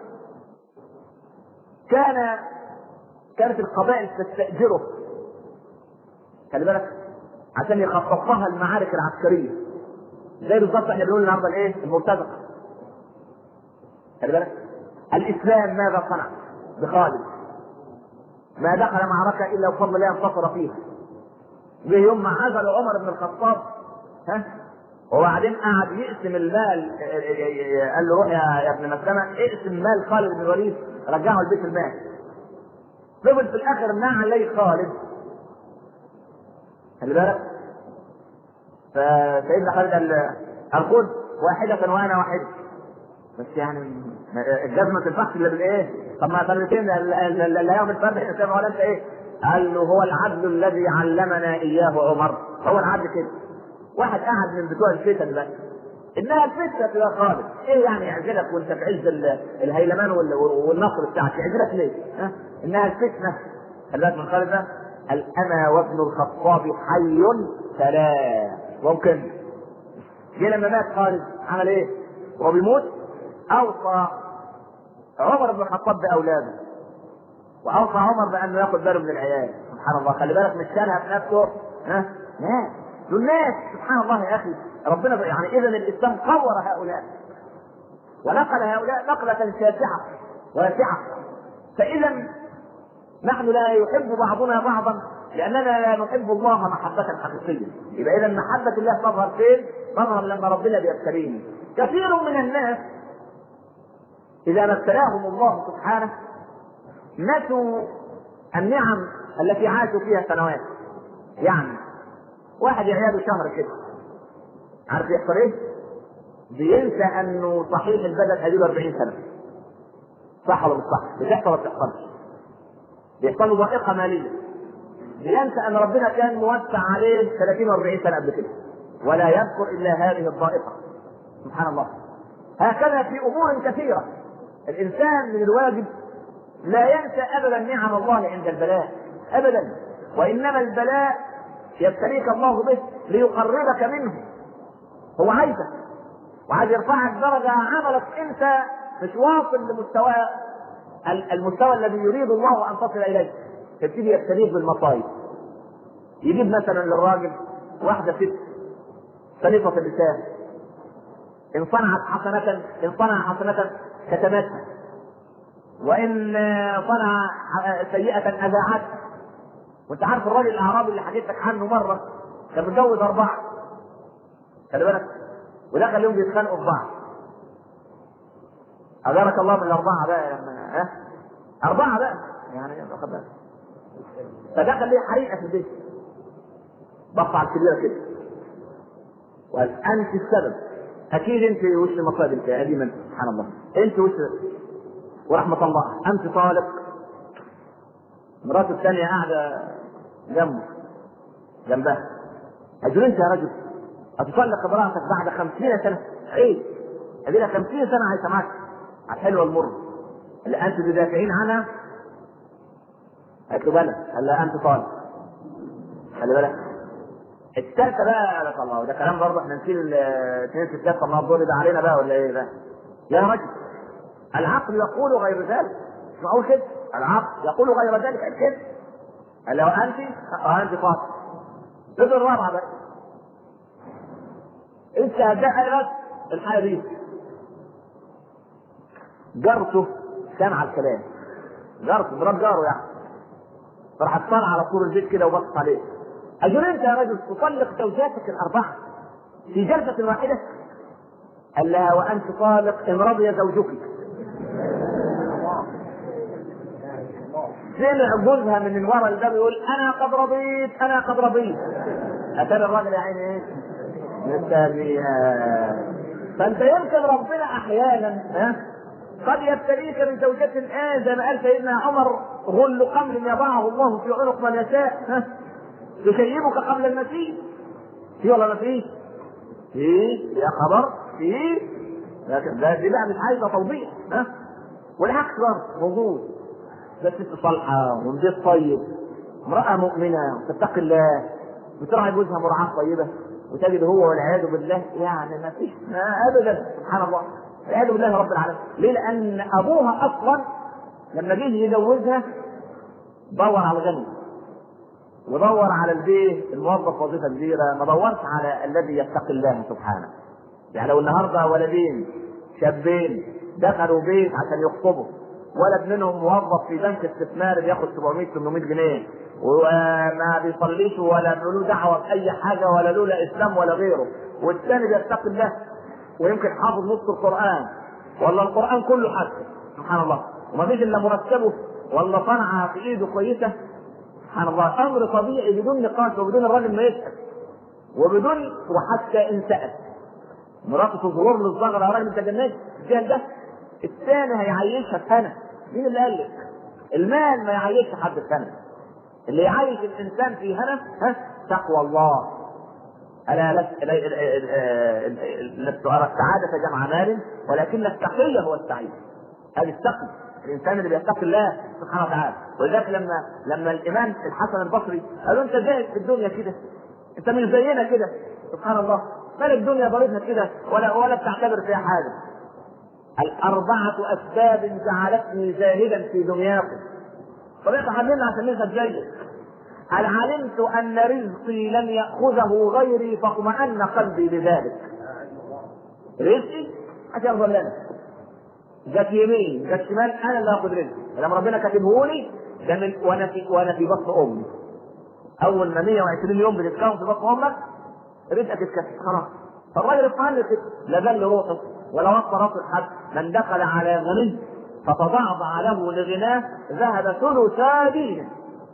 كانت القبائل تستأجره، خلي بالك، عشان يخطط لها المعارك العسكريه زي بالظبط احنا بنقول النهارده الايه؟ المرتزقه. خلي بالك، الاسلام ماذا صنع بخالد؟ ما دخل معركه الا بفضل الله انتصر فيها. جه يوم ما عزل عمر بن الخطاب وبعدين قعد يقسم المال، قال له روح يا ابن مسلمه اقسم مال خالد بن الوليد رجعه لبيت المال. فضل في الاخر نعى عليه خالد. خلي بالك، فسيدنا خالد قال خذ واحده وانا واحده، بس يعني الجزمه ما تنفعش الا بالايه؟ طب ما فرقتين اللي هياخد الفرد حساب ولا انت ايه؟ قال له هو العدل الذي علمنا اياه عمر. هو العدل كده، واحد قاعد من بتوع الفتن بس، انها الفتنه يا خالد، ايه يعني يعزلك وانت في عز الهيلمان والنصر بتاعك؟ يعزلك ليه؟ انها الفتنه. خلي بالك من خالد ده، قال انا وابن الخطاب حي فلا ممكن. جه لما مات خالد عمل ايه؟ وهو بيموت اوصى عمر بن الخطاب باولاده، واوصى عمر بانه ياخذ باله من العيال. سبحان الله. خلي بالك مش كانها بنفسه، لا دول ناس. سبحان الله يا اخي، ربنا يعني اذا الاسلام صور هؤلاء ونقل هؤلاء نقله شاسعه واسعه. فاذا نحن لا يحب بعضنا بعضا لاننا لا نحب الله محبه حقيقيه. يبقى اذا محبه الله تظهر فين؟ تظهر لما ربنا بيبتلينا. كثير من الناس اذا ما ابتلاهم الله سبحانه نسوا النعم التي عاشوا فيها سنوات. يعني واحد يعياده شهر كده، عارف يحصل ايه؟ بينسى انه صحيح البدن اديله 40 سنه. صح ولا مش صح؟ بتحصل ولا بتحصلش؟ بيحصل له ضائقه ماليه، بينسى ان ربنا كان موسع عليه 30 و40 سنه قبل كده. ولا يذكر الا هذه الضائقه. سبحان الله. هكذا في امور كثيره الانسان من الواجب لا ينسى ابدا نعم الله عند البلاء ابدا، وانما البلاء يبتليك الله به ليقربك منه. هو عايزك وعايز يرفعك درجه عملك انت مش واصل لمستوى المستوى الذي يريد الله ان تصل اليه، تبتدي يبتليك بالمصائب. يجيب مثلا للراجل واحده ست سليطه اللسان، ان صنع حسنه كتمتها، وان صنع سيئه اذاعتها. وانت عارف الراجل الاعرابي اللي حكيت لك عنه مره كان متجوز 4، خلي بالك، وده خليهم بيتخانقوا في بعض. أجارك الله من ال4 بقى لما 4 بقى يعني واخد بالك. فدخل ليه حريقه في البيت، بص على الكبيره كده وقال انت السبب، اكيد انت وش المصائب، انت قديما سبحان الله انت وش. وراح مطلقها، انت طالق. مراته الثانيه قاعده جنبها، قال انت يا رجل هتطلق امرأتك بعد 50 سنه؟ عيب، ادينا 50 سنه عايشه معاك على الحلوه المر اللي انت تدافعين عنها. قالت له بلى، قال لها انت طالق. خلي بالك. الثالثه بقى قالت الله، وده كلام برضه احنا نشيل 2 ستات الله الدور ده علينا بقى ولا ايه بقى؟ يا رجل العقل يقول غير ذلك، مش معقول كده، العقل يقول غير ذلك. قال كده، قال لو انت طالق. تقول الرابعه بقى انت هتدخل بس الحاله دي. جارته سمع الكلام، جارته مرات جاره يعني، فراح اتصل على طول البيت كده وبص عليه. اجل انت يا رجل تطلق زوجاتك ال4 في جلسه واحده؟ قال لها وانت طالق ان رضي زوجك. سمع جوزها من ورا الباب يقول انا قد رضيت. اتاري الراجل يا عيني ايه مستنيها. فانت يمكن ربنا احيانا قد يبتليك بزوجة زي ما قال سيدنا عمر غل قمل يضعه الله في عنق من يشاء تشيبك قبل المسيح. في ولا ما فيش؟ يا خبر في، لكن ده دي بقى مش عايزه توضيح. والعكس برضه موجود، بس انت صالحه ومدير طيب، امراه مؤمنه وتتقي الله بتراعي جوزها مراعاه طيبه، وتجد هو والعياذ بالله يعني ما فيش ابدا سبحان الله والعياذ بالله رب العالمين. ليه؟ لان ابوها اصلا لما جه يجوزها دور على الغني ودور على البيت الموظف وظيفه كبيره، ما دورش على الذي يتقي الله سبحانه. يعني لو النهارده ولدين شابين دخلوا بيت عشان يخطبوا، ولد منهم موظف في بنك استثمار بياخد 700-800 جنيه وما بيصليش ولا له دعوه باي حاجه ولا له لا اسلام ولا غيره، والثاني بيتقي الله ويمكن حافظ نص القران ولا القران كله حتى سبحان الله، وما فيش الا مرتبه ولا صنعه في ايده كويسه سبحان الله، امر طبيعي بدون نقاش وبدون الراجل ما يسال وبدون وحتى ان سال مراته تظهر له الظهر يا راجل انت جنيت الجهل ده. الثاني هيعيشها سنه. مين اللي قال لك؟ المال ما يعيشش حد سنه. اللي يعيش الانسان في هنا تقوى الله. الا لست ارى السعاده جمع مال ولكن التقي هو السعيد. هذا التقي الانسان اللي بيتقي الله سبحانه وتعالى. ولذلك لما الامام الحسن البصري قالوا انت زاهد في الدنيا كده، انت مش زينا كده سبحان الله، مال الدنيا ضربنا كده ولا بتعتبر فيها حاجه. 4 أسباب جعلتني زاهدا في دنياكم. طريقة حللنا عشان نزهد زيك. هل علمت ان رزقي لن يأخذه غيري فاطمأن قلبي بذلك. رزقي عشان يرضى لنا، جت يمين جت شمال انا اللي هاخد رزقي لما ربنا كاتبهولي ده من وانا في بطن امي. اول ما 120 يوم بتتكون في بطن امك رزقك اتكتب خلاص. فالراجل اطمئن كده لا بل روحه ولا وصى راسه لحد. من دخل على غني فتضعضع له لغناه ذهب ثلث دينه.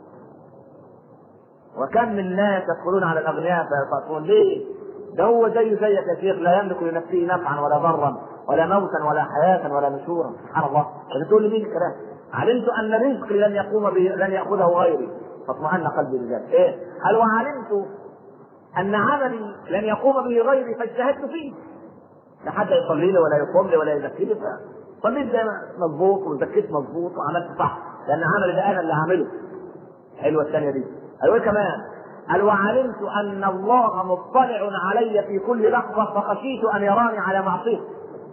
وكم من ناس يدخلون على الاغنياء فيقولون ليه؟ ده هو زيه زيك يا شيخ لا يملك لنفسه نفعا ولا ضرا ولا موتا ولا حياه ولا نشورا. سبحان الله. فتقول لي مين الكلام؟ علمت ان رزقي لن يأخذه غيري فاطمأن قلبي بذلك. ايه؟ هل وعلمت ان عملي لن يقوم به غيري فاجتهدت فيه. لا حد يصلي لي ولا يقوم لي ولا يزكي لي، صليت زي ما مظبوط وزكيت مظبوط وعملت صح، لان عملي ده انا اللي هعمله. حلوه الثانيه دي. قالوا كمان قال وعلمت ان الله مطلع علي في كل لحظه فخشيت ان يراني على معصيته.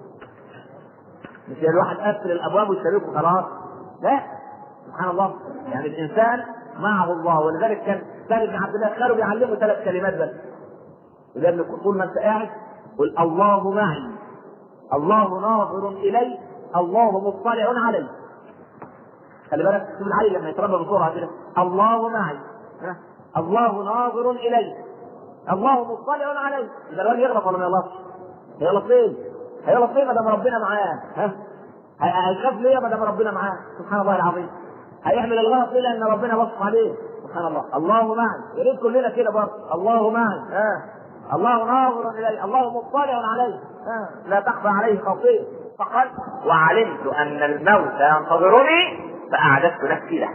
مش الواحد قفل الابواب ويشتركه خلاص، لا، سبحان الله. يعني الانسان معه الله، ولذلك كان سالم بن عبد الله كانوا بيعلموا 3 كلمات بس. لذلك طول ما انت قاعد قل الله معي، الله ناظر الي، الله مطلع علي. خلي بالك شوف العلي لما يتربى بسرعه كده، الله معي، الله ناظر الي، الله مطلع علي. اذا الواد يغلط ولا ما يغلطش؟ هيغلط فين؟ هيغلط فين ما دام ربنا معاه؟ هيخاف ليه ما دام ربنا معاه؟ سبحان الله العظيم. هيعمل الغلط ليه؟ لان ربنا وصف عليه. سبحان الله. الله معي، يا ريت كلنا كده برضه، الله معي، الله ناظر الي، الله مطلع علي، لا تخفى عليه خافيه. فقال وعلمت ان الموت ينتظرني فاعددت نفسي له.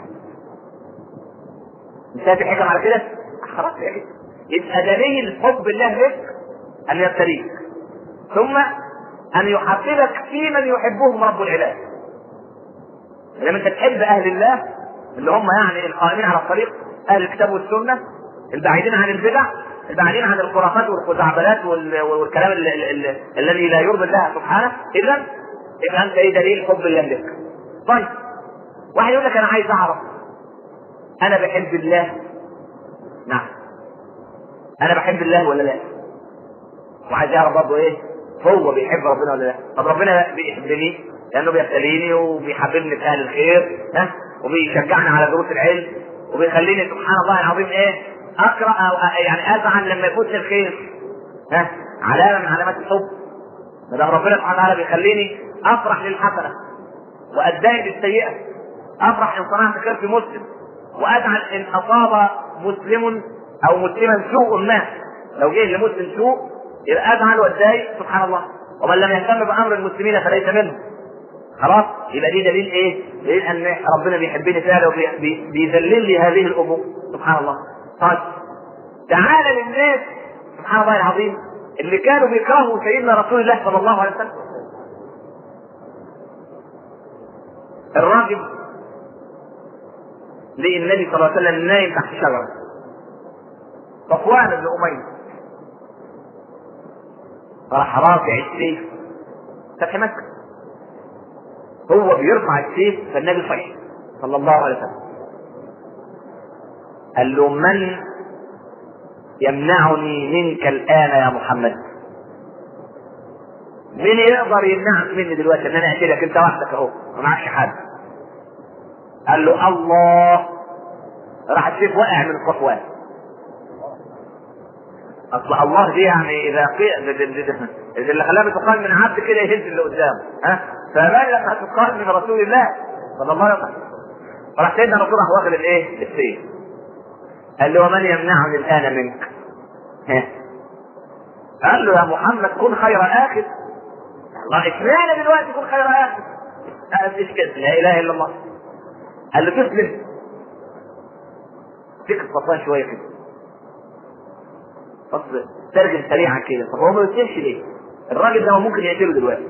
مش الحكم على كده؟ خلاص يا جدع. يبقى دليل الحب الله لك ان يبتليك، ثم ان يحببك في من يحبهم رب العباد. لما انت تحب اهل الله اللي هم يعني القائمين على الطريق، اهل الكتاب والسنه، البعيدين عن البدع، البعيدين عن الخرافات والخزعبلات والكلام الذي لا يرضي الله سبحانه، اذا يبقى انت ايه دليل حب الله لك. طيب واحد يقول لك انا عايز اعرف انا بحب الله. نعم انا بحب الله ولا لا؟ وعايز يعرف برضه ايه هو بيحب ربنا ولا لا. طب ربنا بيحبني لانه بيبتليني وبيحببني في اهل الخير، وبيشجعني على دروس العلم، وبيخليني سبحان الله العظيم ايه اقرا او يعني ازعل لما يفوتني الخير. علامه من علامات الحب. ما دام ربنا سبحانه وتعالى بيخليني افرح للحسنه واتضايق للسيئه، افرح ان صنعت خير في مسلم، وازعل ان اصاب مسلم او مسلما سوء ما. لو جه لمسلم سوء يبقى ازعل واتضايق سبحان الله. ومن لم يهتم بامر المسلمين فليس منهم. خلاص يبقى دي دليل ايه؟ دليل ان ربنا بيحبني فعلا وبيذلل لي هذه الامور سبحان الله. طيب تعالى للناس سبحان الله العظيم اللي كانوا بيكرهوا سيدنا رسول الله صلى الله عليه وسلم. الراجل لقي النبي صلى الله عليه وسلم نايم تحت شجره، صفوان بن أمية راح رافع السيف فتح مكة. هو بيرفع السيف فالنبي صحي صلى الله عليه وسلم قال له من يمنعني منك الآن يا محمد؟ مين يقدر يمنعك مني دلوقتي ان انا اقتلك انت وحدك اهو ما معكش حد؟ قال له الله. راح السيف وقع من صفوان. اصل الله دي يعني اذا اللي خلاها بتقال من عبد كده يهز اللي قدامه، فما لما تقال من رسول الله صلى الله عليه وسلم. راح سيدنا الرسول راح واخد الايه السيف قال له ومن يمنعني الان منك؟ قال له يا محمد كن خير اخر. الله اشمعنى دلوقتي كن خير اخر؟ مفيش كده لا اله الا الله. قال له تسلم فكر صفوان شويه كده بس ترجم سريعا كده. طب هو ما بيسيبش ليه؟ الراجل ده ممكن يقتله دلوقتي.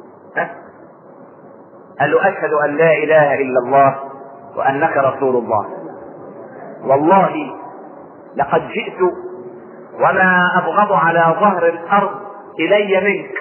قال له اشهد ان لا اله الا الله وانك رسول الله، والله لقد جئت وما ابغض على ظهر الارض الي منك،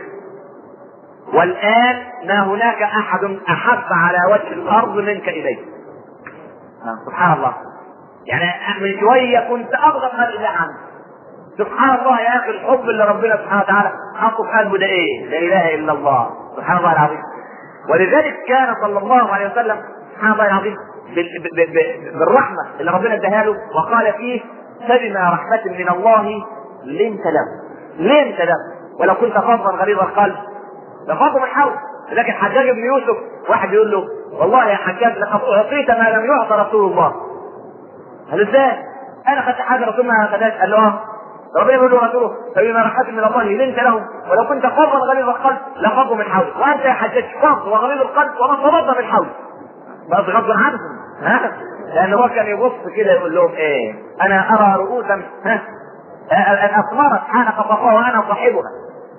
والان ما هناك احد احب على وجه الارض منك الي. سبحان الله. يعني من شويه كنت ابغض خلق الله عنك. سبحان الله يا اخي الحب اللي ربنا سبحانه وتعالى حطه في قلبه ده ايه؟ لا اله الا الله سبحان الله العظيم. ولذلك كان صلى الله عليه وسلم سبحان الله العظيم بالرحمه اللي ربنا اداها له وقال فيه فبما رحمه من الله لنت له ولو كنت فظا غليظ القلب لفضوا من حولك. لكن حجاج بن يوسف واحد يقول له والله يا حجاج لقد اعطيت ما لم يعط رسول الله. قال ازاي؟ انا خدت حاجه رسول الله ما خدهاش. قال له ربنا يقول له رسوله فبما رحمة من الله لنت لهم ولو كنت فظا غليظ القلب لفضوا من حولك. وانت يا حجاج فظ وغليظ القلب وما فضض من حولك. بس غصب عنهم لان هو كان يبص كده يقول لهم ايه انا ارى رؤوسا أثمرت حان قطفها وأنا صاحبها.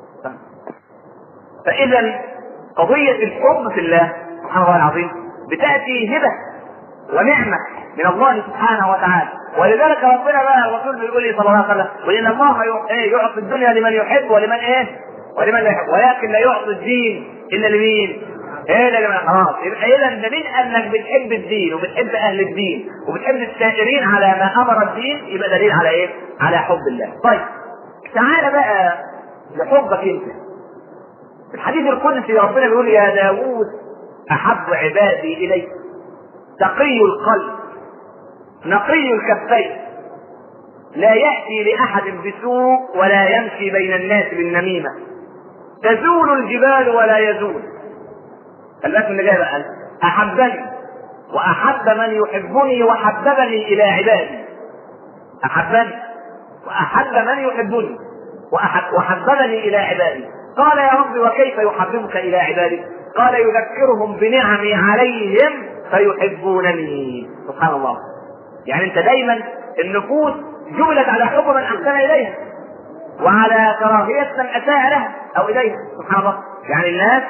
فإذا قضية الحب في الله سبحانه الله العظيم بتأتي هبة ونعمة من الله سبحانه وتعالى. ولذلك ربنا بقى الرسول بيقول صلى الله عليه وسلم: وإن الله يعطي الدنيا لمن يحب ولمن ولمن لا يحب، ولكن لا يعطي الدين إلا لمين؟ إلا لمن خلاص. يبقى إذا دليل أنك بتحب الدين وبتحب أهل الدين وبتحب السائرين على ما أمر الدين، يبقى دليل على على حب الله. طيب تعال بقى لحبك أنت. الحديث القدسي ربنا بيقول: يا داوود أحب عبادي إلي تقي القلب نقي الكفين لا يأتي لأحد بسوء ولا يمشي بين الناس بالنميمة تزول الجبال ولا يزول. الناس اللي جاي بقى أحبني وأحب من يحبني وحببني إلى عبادي. أحبني وأحب من يحبني وحببني إلى عبادي. قال: يا رب وكيف يحببك إلى عبادي؟ قال: يذكرهم بنعمي عليهم فيحبونني. سبحان الله. يعني انت دايما النفوس جبلت على حب من احسن اليها وعلى كراهية من اساء لها او اليها. سبحان الله. يعني الناس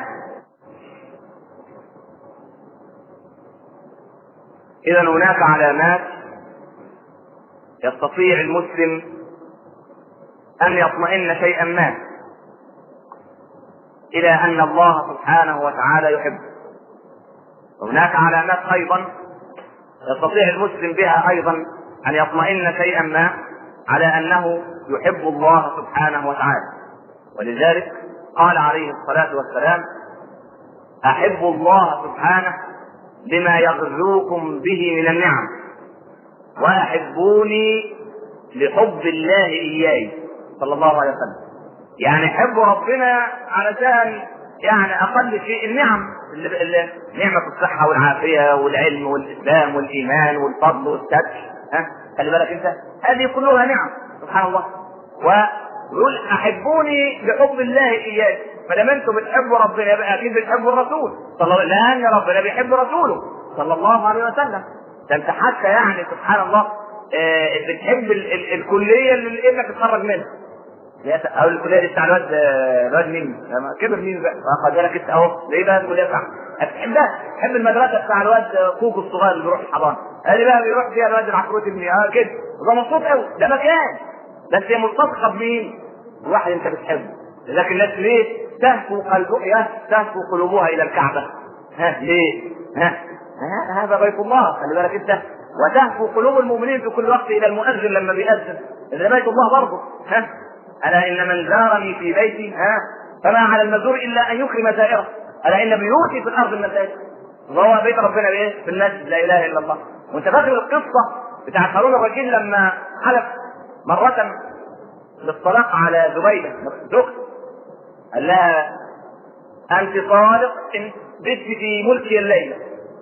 اذا هناك علامات يستطيع المسلم ان يطمئن شيئا ما الى ان الله سبحانه وتعالى يحبه. وهناك علامات ايضا يستطيع المسلم بها ايضا ان يطمئن شيئا ما على انه يحب الله سبحانه وتعالى. ولذلك قال عليه الصلاة والسلام: احب الله سبحانه بما يغزوكم به من النعم واحبوني لحب الله اياي. صلى الله عليه وسلم. يعني حب ربنا علشان يعني اقل شيء النعم، نعمة الصحة والعافية والعلم والاسلام والايمان والفضل والستر. خلي بالك انت، هذه كلها نعم. سبحان الله. ويقول: احبوني بحب الله اياي. فلما انتم بتحبوا ربنا يبقى اكيد بتحبوا الرسول صلى الله عليه وسلم، لان ربنا بيحب رسوله صلى الله عليه وسلم. ده انت حتى يعني سبحان الله بتحب الكلية اللي ابنك اتخرج منها، او الكليه دي بتاع الواد مين لما كبر مين بقى اخذ بالك انت اهو. ليه بقى الكليه بتاعها هتحبها؟ تحب المدرسه بتاع الواد كوكو الصغير اللي بيروح الحضانه، ادي بقى بيروح فيها الواد العفروت ابني كده، ده مبسوط قوي، ده مكان بس هي ملتصقه بمين؟ واحد انت بتحبه. لكن الناس ليه تهفو قلوبها الى الكعبه؟ ليه؟ هذا بيت الله، خلي بالك انت. وتهفو قلوب المؤمنين في كل وقت الى المؤذن لما بيأذن، اذا بيت الله برضه. ألا إن من زارني في بيتي فما على المزور إلا أن يكرم زائره. ألا إن بيوتي في الأرض المساجد. وهو بيت ربنا بإيه؟ في المسجد، لا إله إلا الله. وأنت فاكر القصة بتاع هارون الرشيد لما حلف مرة بالطلاق على زبيدة زوجته، قال لها: أنت طالق إن بت في ملكي الليلة.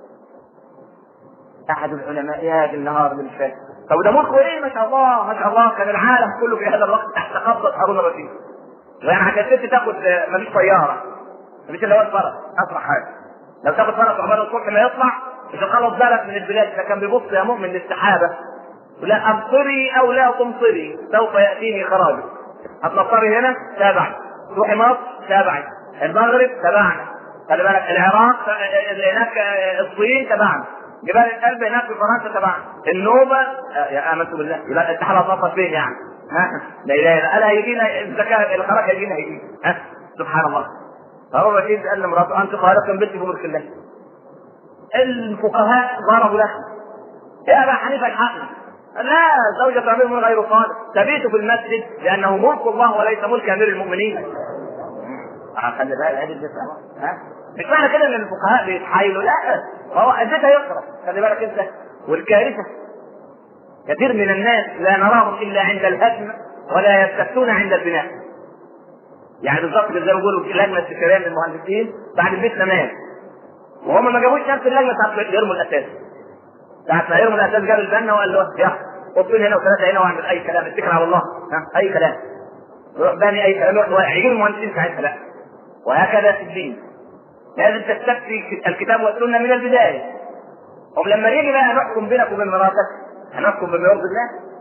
أحد العلماء يا دي النهار اللي مش فاهم، طب ده ملكه ايه؟ ما شاء الله ما شاء الله، كان العالم كله في هذا الوقت تحت قبضة هارون الرشيد. يعني كانت تاخد مفيش طيارة، مفيش اللي هو الفرس اسرع حاجة. لو تاخد فرس عمال الصبح ما يطلع مش خلص بلد من البلاد. فكان بيبص يا مؤمن للسحابة: لا امطري او لا تمطري سوف يأتيني خراجك. هتمطري هنا تابعي، تروحي مصر تابعي، المغرب تبعنا، خلي بالك العراق هناك، الصين تبعنا، جبال القلب هناك في فرنسا تبعنا، النوبة يا آمنت بالله. يبقى الاتحاد هتنطط فين يعني؟ لا اله الا الله. هيجينا الزكاة الخراج هيجينا سبحان الله. فهو الرشيد قال لمراته: أنت طالق بنت في ملك الله. الفقهاء ضربوا له: يا أبا حنيفة الحقنا، لا، زوجة أمير من غير صالح تبيت في المسجد لأنه ملك الله وليس ملك أمير المؤمنين. خلي بالك هذه الجزء. مش معنى كده ان الفقهاء بيتحايلوا، لا، هو اديتها يقرا. خلي بالك انت. والكارثه كثير من الناس لا نراهم الا عند الهدم ولا يستفتون عند البناء. يعني بالضبط زي ما بيقولوا لجنه استشاريه من المهندسين بعد البيت تمام، وهم ما جابوش نفس اللجنه بتاعت يرموا الاساس. ساعه ما يرموا الاساس جاب البنا وقال له: يا قطين هنا وثلاثه هنا واعمل اي كلام، اتكل على الله. اي كلام، روح باني اي كلام، روح يجيب المهندسين ساعتها. لا، وهكذا في الدين لازم تستفتي الكتاب والسنه من البدايه. ولما يجي بقى نحكم بينك وبين مراتك هنحكم بما يرضي الله.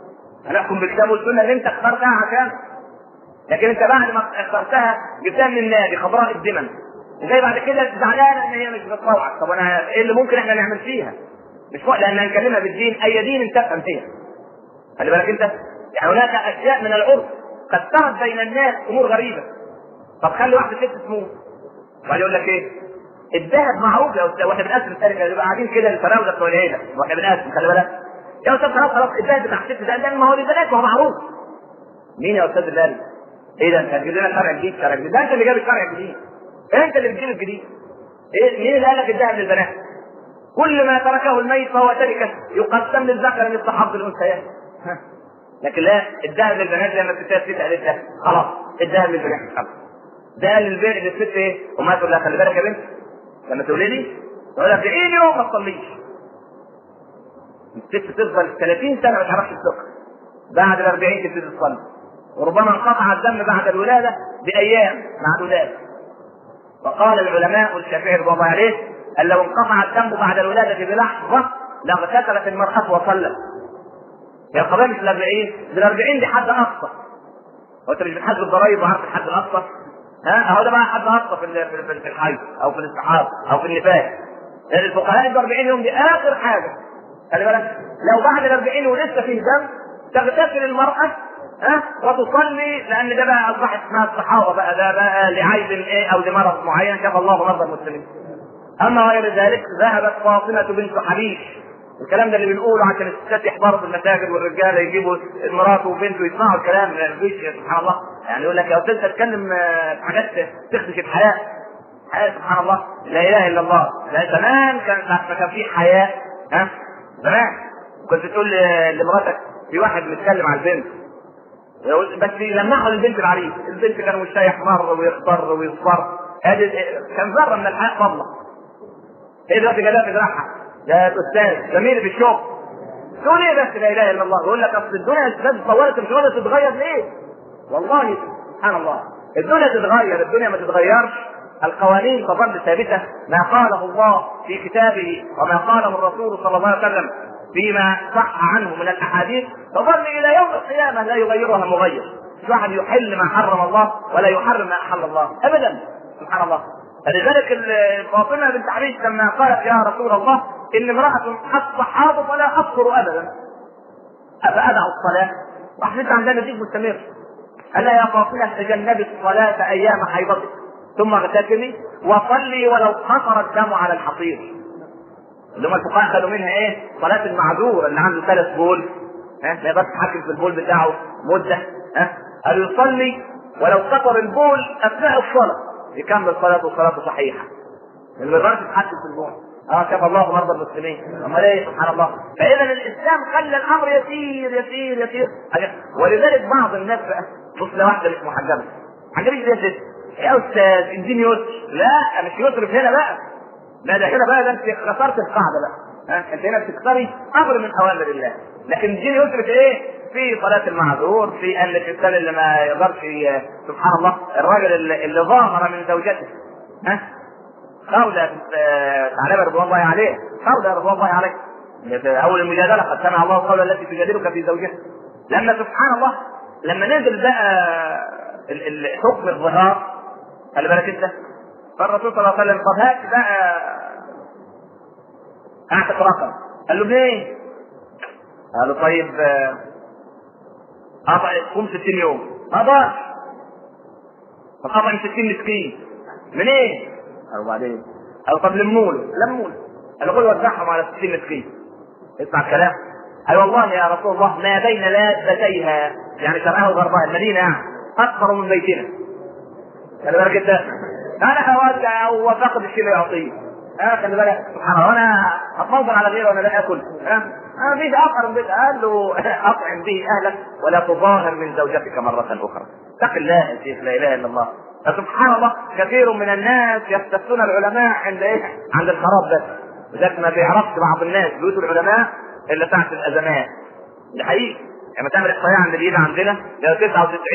هنحكم بالكتاب والسنه اللي انت اخترتها عشان. لكن انت بعد ما اخترتها جبتها من النادي خضراء الدمن، وجاي بعد كده زعلانه ان هي مش بتطوعك. طب انا ايه اللي ممكن احنا نعمل فيها؟ مش لان نكلمها بالدين، اي دين انت تفهم فيها. خلي بالك انت، يعني هناك اشياء من العرف قد ترت بين الناس امور غريبه. طب خلي واحده ست تموت وبعدين يقول لك ايه؟ الذهب معروف يا استاذ، واحنا بنقسم التركه يبقى قاعدين كده الفراوده بتوع العيله واحنا بنقسم، خلي بالك يا استاذ خلاص الذهب بتاع الست ده ما هو للبنات وهو معروف. مين يا استاذ الباري؟ ايه ده؟ انت هتجيب لنا شرع جديد؟ شرع جديد ده انت اللي جايب الشرع الجديد، انت اللي بتجيب الجديد. ايه مين اللي قال لك الذهب للبنات؟ كل ما تركه الميت فهو تركه يقسم للذكر مثل حظ الانثيين. لكن لا، الذهب للبنات لما الستات تسال الذهب خلاص الذهب للبنات خلاص. ده للست ايه؟ وما تقول لها خلي بالك يا بنت لما تولدي تقول لها ادعي لي وما تصليش. الست تفضل 30 سنه ما تعرفش السكر، بعد ال 40 تبتدي تصلي، وربما انقطع الدم بعد الولاده بايام معدودات. وقال العلماء والشافعي رضي الله عليه ان لو انقطع الدم بعد الولاده بلحظه لاغتسلت المراه وصلت. يا قبائل مش ال 40 دي حد اقصى. وانت مش بتحاسب الضرايب وعارف الحد الاقصى؟ اهو ده بقى حد اقصى في الحيض او في الاستحاضه او في النفاس. لان الفقهاء ال 40 يوم دي اخر حاجه. خلي بالك لو بعد ال 40 ولسه فيه دم تغتسل المراه وتصلي، لان ده بقى اصبحت اسمها الصحابه بقى، ده بقى لعيب ايه او لمرض معين شاف الله مرضى المسلمين. اما غير ذلك ذهبت فاطمه بنت حبيش. الكلام ده اللي بنقوله عشان الستات يحضروا في المساجد والرجاله يجيبوا مراته وبنته يسمعوا الكلام. مفيش سبحان الله، يعني يقول لك يا استاذ تتكلم في حاجات تخدش الحياه. حياه سبحان الله لا اله الا الله. لا زمان كان في حياه زمان كنت تقول لمراتك في واحد بيتكلم على البنت بس يلمحوا للبنت العريس، البنت كان وشها يحمر ويخضر ويصفر، هذه كان ذره من الحياه فضله. هي دلوقتي جايه في زراعها يا استاذ زميلي في الشغل تقول ايه بس لا اله الا الله، يقول لك اصل الدنيا اتطورت مش قادره تتغير ليه؟ والله سبحان الله الدنيا تتغير، الدنيا ما تتغيرش، القوانين تظل ثابته. ما قاله الله في كتابه وما قاله الرسول صلى الله عليه وسلم فيما صح عنه من الاحاديث تظل الى يوم القيامه لا يغيرها مغير. مش واحد يحل ما حرم الله ولا يحرم ما احل الله ابدا سبحان الله. فلذلك فاطمه بنت حبيش لما قالت يا رسول الله ان امراه حاضت ولا اذكر ابدا افادع الصلاه واحدث عن ذلك مستمر. الا يا فاطمه تجنبي الصلاه ايام حيضتك ثم اغتسلي وصلي ولو قصر الدم على الحصير. اللي هم الفقهاء خدوا منها ايه؟ صلاه المعذور اللي عنده 3 بول ما يقدرش يتحكم في البول بتاعه مده قالوا يصلي ولو قصر البول اثناء الصلاه يكمل صلاته وصلاته صحيحه. اللي ما يقدرش يتحكم في البول شاف الله مرضى المسلمين. اما ليه سبحان الله. فاذا الاسلام خلى الامر يسير يسير يسير. ولذلك بعض الناس بقى بص لواحده مش محجبه محجبه ليه يا استاذ الدين يسر؟ لا مش يسر في هنا بقى، لا ده هنا بقى ده انت كسرت القاعده بقى. انت هنا بتكسري امر من اوامر الله. لكن الدين يسر في ايه؟ في صلاه المعذور، في ان الانسان اللي ما يقدرش سبحان الله الراجل اللي ظاهر من زوجته خولة ثعلبة رضوان الله عليه، خولة رضوان الله عليه اول المجادله قد سمع الله قولا التي تجادلك في زوجها. لما سبحان الله لما نزل بقى حكم الظهار خلي بالك انت، فالرسول صلى الله عليه وسلم طب هات بقى اعتق رقم. قال له ليه؟ قال له طيب قوم 60 يوم. ما ضاعش فقام 60 مسكين منين؟ إيه؟ قالوا بعدين قالوا طب لموله. قال له قول وزعهم على 60 مسكين. اسمع الكلام. قال والله يا رسول الله ما بين لابتيها يعني شرقها وغربها المدينه يعني اكثر من بيتنا. خلي بالك انت انا هودع وفقد الشيء اللي يعطيه خلي بالك سبحان الله وانا اتنظر على غيره وانا لا اكل ما فيش اخر من بيت. قال له اطعم به اهلك ولا تظاهر من زوجتك مره اخرى. اتق الله يا شيخ لا اله الا الله. فسبحان الله كثير من الناس يستفتون العلماء عند ايه؟ عند الخراب بس. وذلك ما بيعرفش بعض الناس بيوت العلماء الا ساعه الازمات. ده حقيقي لما تعمل احصائيه عند اللي عندنا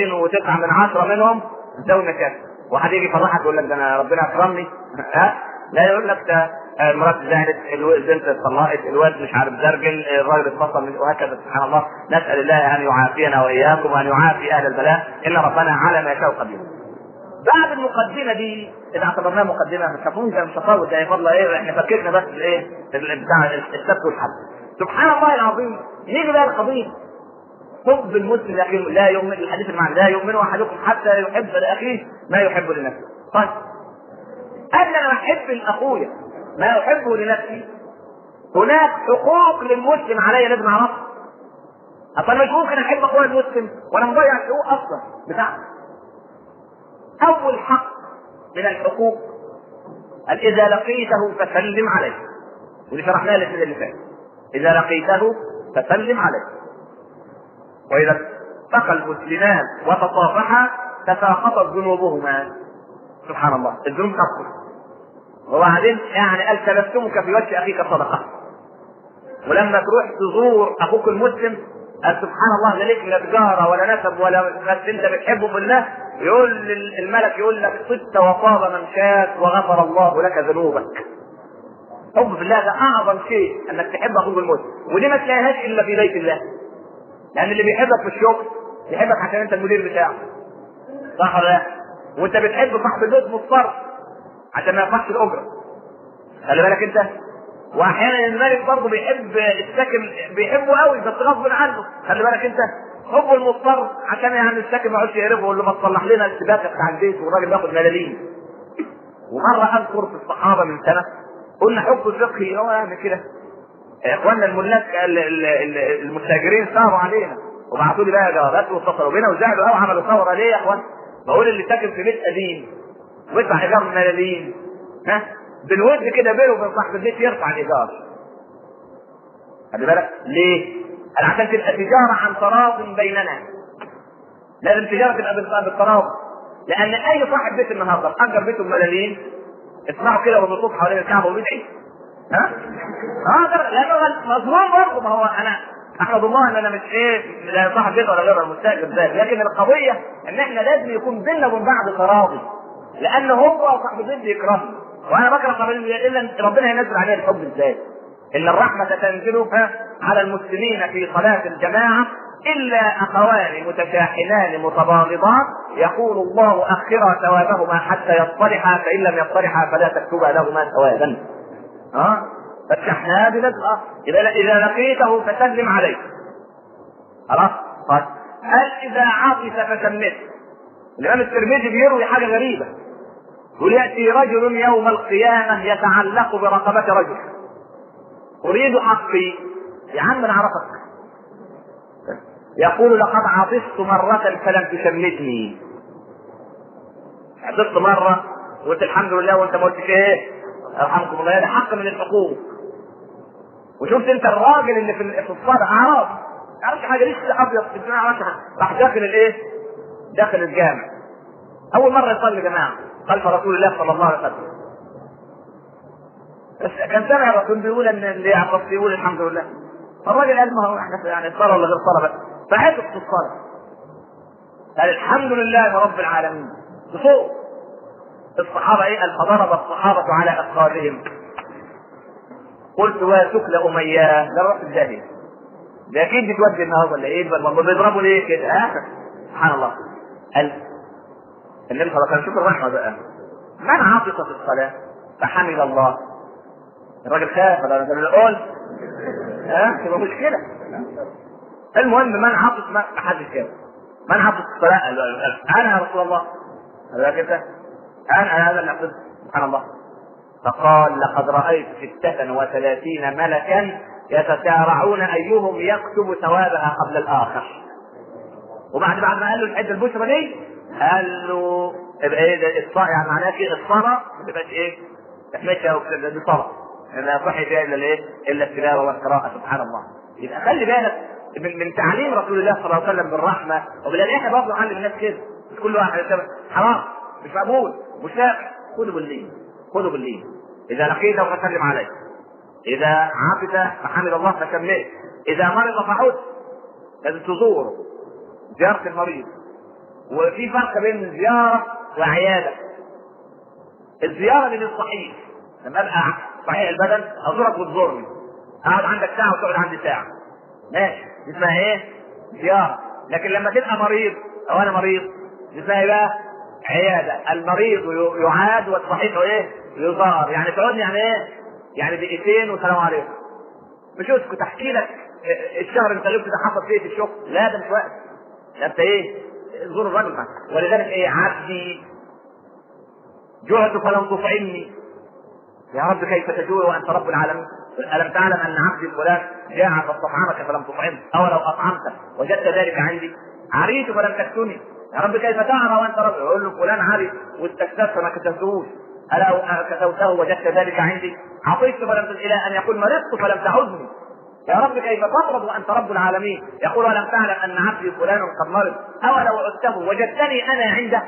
99.9 منهم ذوي مشاكل. واحد يجي يفرحك يقول لك ده انا ربنا اكرمني لا يقول لك ده مرات زعلت، البنت اتطلقت، الواد مش عارف زرجل، الراجل اتفصل، وهكذا. سبحان الله، نسال الله ان يعافينا واياكم وان يعافي اهل البلاء، ان ربنا على ما يشاء قدير. بعد المقدمه دي اذا اعتبرناها مقدمه مش هتكون مش هطول، ده فضل ايه، احنا فكرنا بس ايه بتاع السبت والحد. سبحان الله العظيم، نيجي بقى القضيه حب المسلم لاخيه. لا يؤمن، الحديث المعنى لا يؤمن احدكم حتى يحب لاخيه ما يحب لنفسه. طيب قبل ان احب لاخويا ما يحبه لنفسي، هناك حقوق للمسلم علي لازم اعرفها. اصلا مش ممكن احب اخويا المسلم وانا مضيع الحقوق اصلا بتاعته. اول حق من الحقوق قال اذا لقيته فسلم عليه، واللي شرحناه الاثنين اللي فات. اذا لقيته فسلم عليه. واذا التقى المسلمان وتصافحا تساقطت ذنوبهما. سبحان الله، الذنوب تسقط. وبعدين يعني قال تبسمك في وجه اخيك صدقه. ولما تروح تزور اخوك المسلم قال سبحان الله، لا ليك لا تجاره ولا نسب ولا بس انت بتحبه بالله، يقول الملك يقول لك صدت وطاب ممشاك وغفر الله لك ذنوبك. حب في الله ده اعظم شيء، انك تحب اخوك المسلم، ودي ما تلاقيهاش الا في بيت الله. لان اللي بيحبك في الشغل يحبك عشان انت المدير بتاعه، صح ولا لا؟ وانت بتحب صاحب البيت مضطر عشان ما يدفعش الاجره، خلي بالك انت. واحيانا الملك برضه بيحب الساكن، بيحبه قوي بس غصب عنه، خلي بالك انت. حب المضطر عشان يعني الساكن ما يقعدش يقرفه ويقول له ما تصلح لنا السباكه بتاع البيت، والراجل بياخد ملاليم. ومره اذكر في الصحابه من سنه قلنا حب الفقهي هو يعني كده، اخواننا الملاك المستاجرين صاروا علينا وبعثوا لي بقى جوابات واتصلوا بينا وزعلوا قوي، عملوا ثوره. ليه يا اخوان؟ بقول اللي ساكن في بيت قديم ويدفع ايجار ملاليم، ها بالود كده بينه وبين صاحب البيت يرفع الايجار. خلي بالك ليه؟ قال عشان تبقى تجاره عن تراض بيننا. لازم تجاره تبقى بالتراض، لان اي صاحب بيت النهارده اجر بيته بملاليم، اسمعوا كده وهو بيطوف حوالين الكعبه وبيدعي، ها؟ لانه مظلوم برضه. ما هو انا احمد الله ان انا مش لا صاحب بيت ولا غير المستاجر ذات، لكن القضيه ان احنا لازم يكون بيننا وبين بعض تراضي، لان هو صاحب البيت بيكرهني وانا بكره صاحب البيت، الا ربنا ينزل عليه الحب ازاي؟ ان الرحمه تنزل على المسلمين في صلاه الجماعه الا اخوان متشاحنان متباغضان يقول الله اخرا ثوابهما حتى يصطلحا، فان لم يصطلحا فلا تكتبا لهما ثوابا. فالشحناء بنزقه اذا لقيته فسلم عليه. خلاص. طيب هل اذا عطس فسمته؟ الامام الترمذي بيروي حاجه غريبه، يقول ياتي رجل يوم القيامه يتعلق برقبه رجل، اريد حقي. يا عم انا عرفك. يقول لقد عطست مره فلم تشمتني. عطست مره وقلت الحمد لله وانت ما قلتش ايه ارحمكم الله، ده حق من الحقوق. وشفت انت الراجل اللي في الصلاه اعراب ما يعرفش حاجه، لسه ابيض في الدنيا، راح داخل الايه؟ داخل الجامع اول مره يصلي جماعه خلف رسول الله صلى الله عليه وسلم. بس كان سامع الرسول بيقول ان اللي يعرف يقول الحمد لله. فالراجل قال ما هو احنا يعني الصلاه ولا غير صلاه، بس فحفظ في الصلاه قال الحمد لله رب العالمين بصوت. الصحابه ايه؟ قال فضرب الصحابه على اثقالهم. قلت واسكل امياه، ده روح الجاهل، ده اكيد بتودي النهارده ولا ايه؟ بيضربوا ليه كده؟ سبحان الله. قال النبي صلى الله عليه وسلم شوف الرحمه بقى، من عطس في الصلاه فحمد الله. الراجل خاف ده القول تبقى مشكله. المهم من عطس ما حدش كده، من عطس في الصلاه انا يا رسول الله. قال كده انا هذا اللي عطس. سبحان الله. فقال لقد رأيت 36 ملكا يتسارعون أيهم يكتب ثوابها قبل الآخر. وبعد ما قال له الحد البشرى دي قال له ايه الصلاة، يعني معناها كده الصلاة ما تبقاش ايه؟ تحمشها بصلاة لا صحي فيها الا الايه؟ الا التلاوة والقراءة. سبحان الله. يبقى خلي بالك من تعليم رسول الله صلى الله عليه وسلم بالرحمة، وبالله احنا برضه نعلم الناس كده. مش كل واحد حرام مش مقبول مش نافع، خذوا بالليل خذوا بالليل. إذا لقيته فسلم عليه، إذا عطس فحمد الله فكمله، إذا مرض فعد. لازم تزوره زيارة المريض. وفي فرق بين الزيارة وعيادة. الزيارة للصحيح لما ابقى صحيح البدن ازورك وتزورني، اقعد عندك ساعه وتقعد عندي ساعه، ماشي، اسمها ايه؟ زياره. لكن لما تبقى مريض او انا مريض اسمها ايه بقى؟ عياده. المريض يعاد والصحيح ايه؟ يزار. يعني تقعدني يعني ايه؟ يعني دقيقتين وسلام عليكم. مش اسكت احكي لك الشهر انت غبت ده حصل فيه في الشغل، لا ده مش وقت، ده انت ايه؟ زور الرجل معك. ولذلك ايه؟ عبدي جعت فلم تطعمني، يا رب كيف تجوع وانت رب العالمين؟ الم تعلم ان عبدي فلان جاع فاستطعمك فلم تطعمه، او لو اطعمته وجدت ذلك عندي؟ عريت فلم تكسني، يا رب كيف تعرى وانت رب؟ يقول له فلان عري واستكثرت فما كسوتهوش، الا كسوته وجدت ذلك عندي؟ عطيت فلم تزل، الى ان يقول مرضت فلم تعدني، يا رب كيف تمرض وانت رب العالمين؟ يقول ولم تعلم ان عبدي فلان قد مرض، او لو عدته وجدتني انا عنده.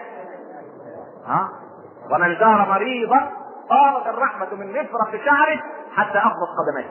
ومن زار مريضا طارت الرحمه من مفرق شعره حتى اخبط قدميه.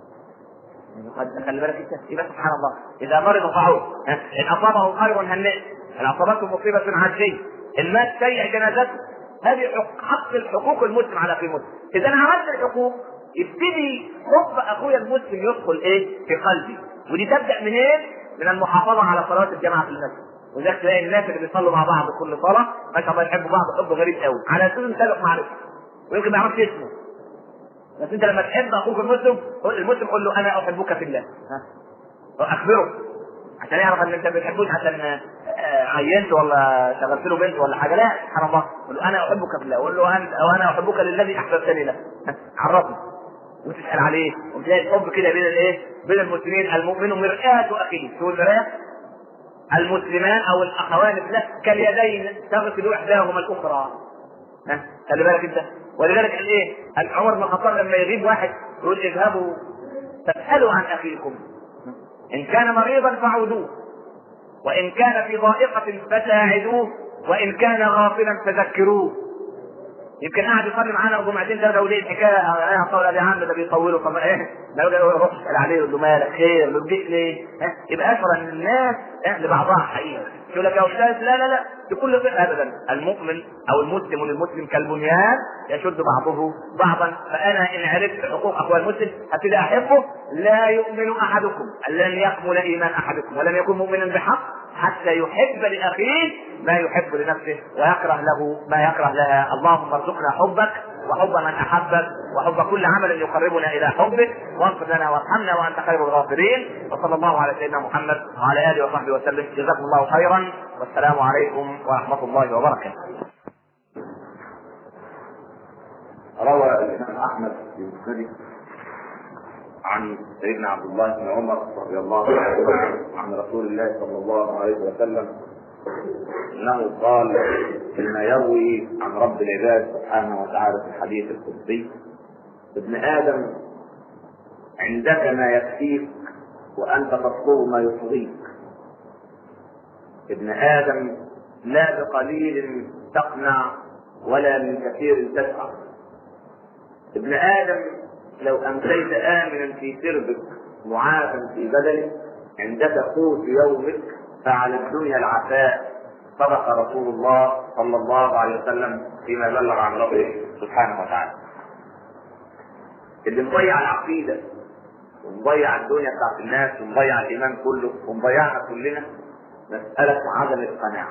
خلي بالك انت يبقى سبحان الله، اذا مرض فعود، ان اصابه خير هنئ، ان اصابته مصيبه عاجله، ان مات شيء جنازته. هذه حق الحقوق المسلم على اخيه المسلم. اذا انا عملت الحقوق يبتدي حب اخويا المسلم يدخل ايه في قلبي. ودي تبدا منين؟ من المحافظه على صلاه الجماعه في المسجد. وذلك تلاقي الناس اللي بيصلوا مع بعض كل صلاه ما شاء الله يحبوا بعض حب غريب قوي، على اساس سابق معرفه ويمكن ما يعرفش اسمه. بس انت لما تحب اخوك المسلم قول له انا احبك في الله، اخبره عشان يعرف ان انت ما بتحبوش عشان عينت ولا شغلت له بنت ولا حاجه، لا سبحان الله، قول له انا احبك في الله، قول له انا احبك للذي احببتني له، عرفني وتسال عليه. وتلاقي الحب كده بين الايه؟ بين المسلمين. المؤمن مرآة اخيه، شو المرآة؟ المسلمان او الاخوان في الله كاليدين تغسل احداهما الاخرى. خلي بالك انت. ولذلك الايه؟ عمر بن الخطاب لما يغيب واحد يقول اذهبوا فاسالوا عن اخيكم، ان كان مريضا فعودوه، وان كان في ضائقه فساعدوه، وان كان غافلا فذكروه. يمكن قاعد يصلي معانا جمعتين ثلاثه وليه الحكايه انا هطول يا عم ده بيطولوا، طب ايه؟ لو يروح يسال عليه يقول له مالك خير بتجيك ليه؟ يبقى اشعر ان الناس لبعضها حقيقه. يقول لك يا استاذ لا لا لا بكل ضيق ابدا. المؤمن او المسلم للمسلم كالبنيان يشد بعضه بعضا. فانا ان عرفت حقوق اخويا المسلم هبتدي احبه. لا يؤمن احدكم، لن يكمل ايمان احدكم ولن يكون مؤمنا بحق حتى يحب لاخيه ما يحب لنفسه ويكره له ما يكره لها. اللهم ارزقنا حبك وحب من احبك وحب كل عمل يقربنا الى حبك، واغفر لنا وارحمنا وانت خير الغافرين. وصلى الله على سيدنا محمد وعلى اله وصحبه وسلم. جزاكم الله خيرا والسلام عليكم ورحمه الله وبركاته. روى الامام احمد في مسنده عن سيدنا عبد الله بن عمر رضي الله عنه عن رسول الله صلى الله عليه وسلم انه قال فيما يروي عن رب العباد سبحانه وتعالى في الحديث القدسي: ابن ادم عندك ما يكفيك وانت تطلب ما يطغيك. ابن ادم لا بقليل تقنع ولا من كثير تسعى. ابن ادم لو امسيت امنا في سربك معافا في بدنك عندك قوت يومك فعلى الدنيا العفاء. صدق رسول الله صلى الله عليه وسلم فيما بلغ عن ربه سبحانه وتعالى. اللي مضيع العقيده ومضيع الدنيا بتاعت الناس ومضيع الايمان كله ومضيعنا كلنا مساله عدم القناعه.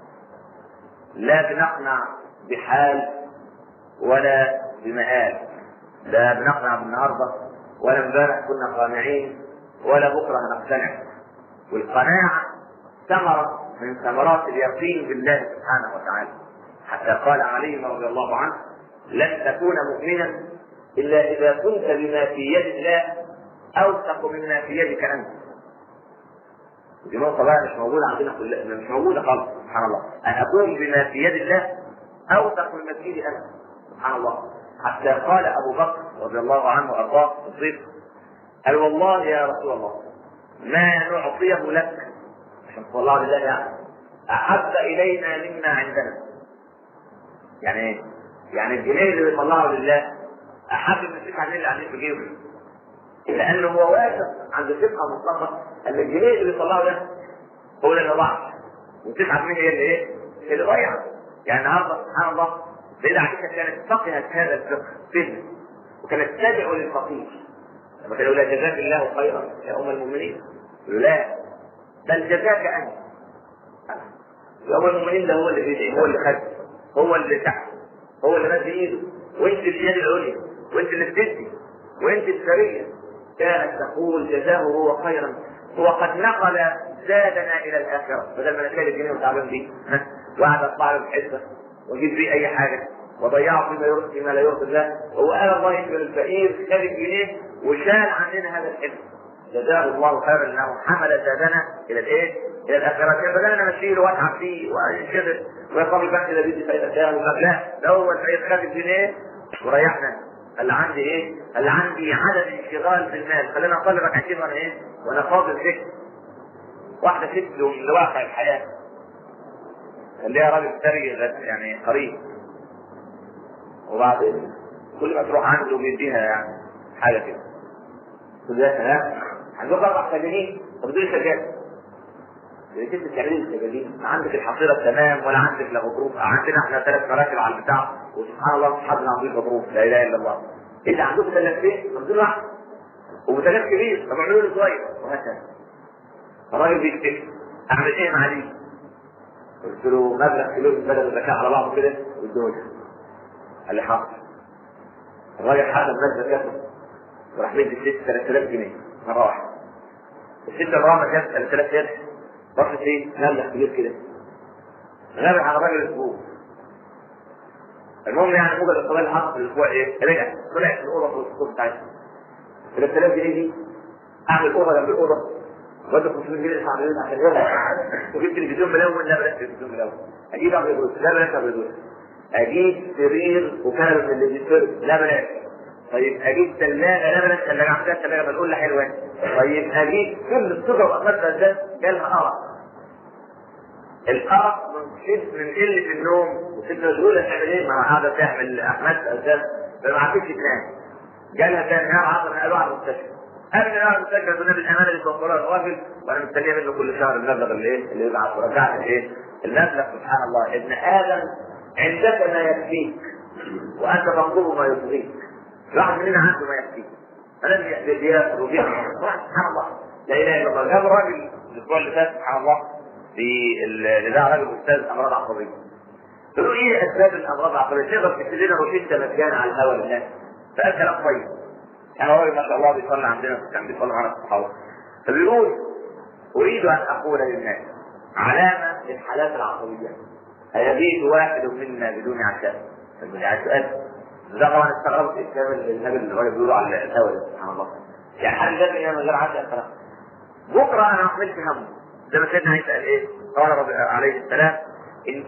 لا بنقنع بحال ولا بمآل، لا بنقنع بالنهارده ولا امبارح كنا قانعين ولا بكره هنقتنع. والقناعه ثمره من ثمرات اليقين بالله سبحانه وتعالى. حتى قال علي رضي الله عنه: لن تكون مؤمنا الا اذا كنت بما في يد الله اوثق مما في يدك انت. دي نقطه بقى مش موجوده عندنا كلنا، مش موجوده خالص. سبحان الله، ان اكون بما في يد الله اوثق مما في يدي انا. سبحان الله. حتى قال ابو بكر رضي الله عنه وارضاه الصديق: قال والله يا رسول الله ما نعطيه لك عشان والله لله يعني احب الينا مما عندنا. يعني ايه؟ يعني الجنيه اللي بيطلعه لله احب من 9 جنيه اللي قاعدين في جيبه، لانه هو واثق عند ثقه مطلقه ان الجنيه اللي بيطلعه ده هو اللي ضاع، و9 جنيه هي اللي ايه؟ اللي ضيع. يعني النهارده سبحان الله سيدة عائشة كانت فقهت هذا الفقه فهم، وكانت تدعو للفقير لما كانوا لا جزاك الله خيرا يا ام المؤمنين، لا بل جزاك انت يا ام المؤمنين. ده هو اللي بيدعي، هو اللي خد، هو اللي تحت، هو اللي مد ايده، وانت اليد العليا، وانت اللي بتدي، وانت السريه. كانت تقول جزاه هو خيرا، هو قد نقل زادنا الى الاخره، بدل ما نشيل الجنيه وتعبان بيه وقعد اطلع له بحسه واجيب بيه اي حاجه وضيعه فيما لا يرضي الله. هو قال الله يكرم الفقير، خد الجنيه وشال عننا هذا الحلم. جزاه الله خيرا انه حمل زادنا الى الايه؟ الى الاخره. بدل ما نشيله واتعب فيه وانشغل ويقام البنك اذا بدي فايده كام، لا ده هو الفقير خد الجنيه وريحنا. اللي عندي ايه؟ اللي عندي عدد انشغال بالمال، خلينا اصلي ركعتين وانا ايه؟ وانا فاضل ذكر. واحده ست لواقع الحياه، خليها راجل ثري يعني قريب، وبعدين كل ما تروح عنده بيديها يعني حاجه كده. تقول لها عندك 4 سجاجين، طب دول سجاجين ليه انت بتعملي السجاجين؟ عندك الحصيره تمام ولا عندك لا غضروف؟ عندنا احنا 3 مراكب على البتاع وسبحان الله مش حد عنده غضروف، لا اله الا الله. اللي عندكم ثلاثتين عندنا واحد وثلاث كبير، طب اعملوا له صغير وهكذا. الراجل بيكتب اعمل ايه مع دي؟ قلت له مبلغ كيلو من بلد الزكاه على بعضه كده والدول. قال لي حاضر. الراجل حسب مال زكاته وراح مدي الست 3000 جنيه مره واحده. الست الرابعه جابت 3000 جنيه رحت ايه؟ مبلغ كبير كده غابت على الراجل اسبوع. المهم يعني موجد القضاء اللي حصل في الاسبوع ايه؟ رجع طلعت في الاوضه في الصوت بتاعتها 3000 جنيه دي اعمل اوضه جنب الاوضه وادي 500 جنيه ادفع مليون عشان يرجع. وجبت تلفزيون ملون، لا بلاش تلفزيون ملون، اجيب ابيض واسود، لا بلاش ابيض واسود، اجيب سرير وكنبه من اللي بيصير، لا بلاش. طيب اجيب ثلاجه، لا بلاش ثلاجه، عندها ثلاجه بنقول لها حلوه. طيب اجيب كل الصدر واخدها ازاي؟ جالها ارق. الارق من قله النوم وست مشغوله تعمل ايه؟ ما قاعده تعمل احمد اساس فما عرفتش تنام. جالها ثاني نهار 10 قالوا على المستشفى. قبل ما يقعد المستشفى تقول الامانه اللي توفرها الراجل وانا مستنيه منه كل شهر المبلغ اللي ايه؟ اللي يبعث ورجعت الايه؟ المبلغ. سبحان الله. ابن ادم عندك ما يكفيك وانت تنظر ما يطغيك. واحد مننا عنده ما يكفيك فلم يأتي وبيع. سبحان الله لا اله الا الله. جاب راجل الاسبوع اللي فات سبحان الله في ده راجل استاذ امراض عصبيه. قالوا ايه اسباب الامراض العصبيه؟ تقدر تكتب لنا روشته مجانا على الهواء لله؟ فقال كلام طيب. يعني هو ما شاء الله بيصلي عندنا كان بيصلي معنا الصحابه. فبيقول اريد ان اقول للناس علامه للحالات العصبيه: ايبيت واحد منا بدون عشاء؟ يعني سؤال ده طبعا استغربت الكلام النبي اللي بيقولوا على الهواء سبحان الله. يعني حد جاب من غير عشاء خلاص. بكره انا عملت همه زي ما سيدنا عيسى قال ايه؟ قال عليه السلام: ان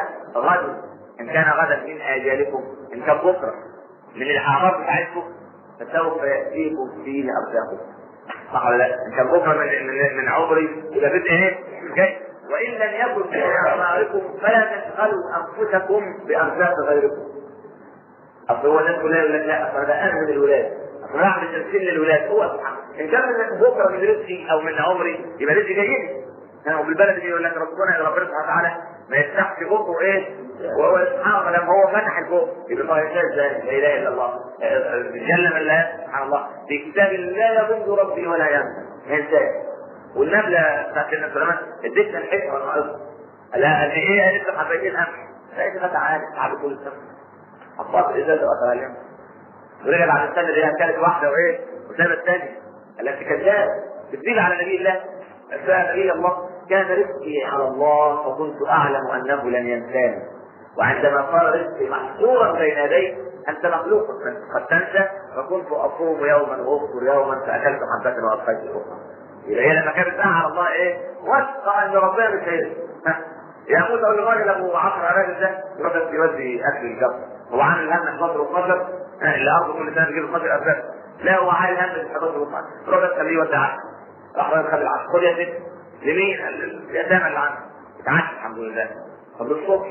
كان غدا من اجالكم، ان كان بكره من الاعراض بتاعتكم فسوف ياتيكم فيه ارزاقكم. صح ولا لا؟ ان كان بكره من عمري يبقى بدء ايه؟ جاي. وان لم يكن من اعماركم فلا تشغلوا انفسكم بارزاق غيركم. اصل هو الناس كلها يقول لك لا اصل ده انا من الولاد، اصل انا اعمل تمثيل للولاد. هو سبحان ان كان من بكره من رزقي او من عمري يبقى رزقي جاي لي. وبالبلد يقول لك ربنا سبحانه وتعالى ما يفتحش بقه ايه؟ وهو سبحان الله لما هو فتح البق يبقى الله يشاء ازاي؟ لا اله الا الله. جل من لا سبحان الله في كتاب لا يضل ربي ولا ينسى انسان. والنبله بتاعت سليمان اديتنا الحكمه والمعرفه. لا ايه قالت لك حبايبين الامر؟ قالت تعالى تعالى كل سنه حطها في الازازه وقتها ورجع بعد السنه اللي هي كانت واحده وايه؟ وسابت الثانيه. التي كذاب بتزيد على نبي الله. فقال نبي الله: كان رزقي على الله وكنت اعلم انه لن ينساني. وعندما صار رزقي محصورا بين يدي انت مخلوق قد تنسى، فكنت اصوم يوما وافطر يوما فاكلت حبه والقيت الاخرى. يبقى هي لما كانت على الله ايه؟ وثق ان ربنا مش هيرزق. يا موسى اقول للراجل ابو 10 راجل ده يروح يودي اكل الجبر. هو عامل الهم 11 و12 اللي ارضه كل سنه بيجيب 12 اسباب. لا هو عامل هم 11 و12 روح تخليه يودع. راح يخلي العشر خد يا ست لمين؟ اليتامى اللي عنده اتعشى الحمد لله. طب الصبح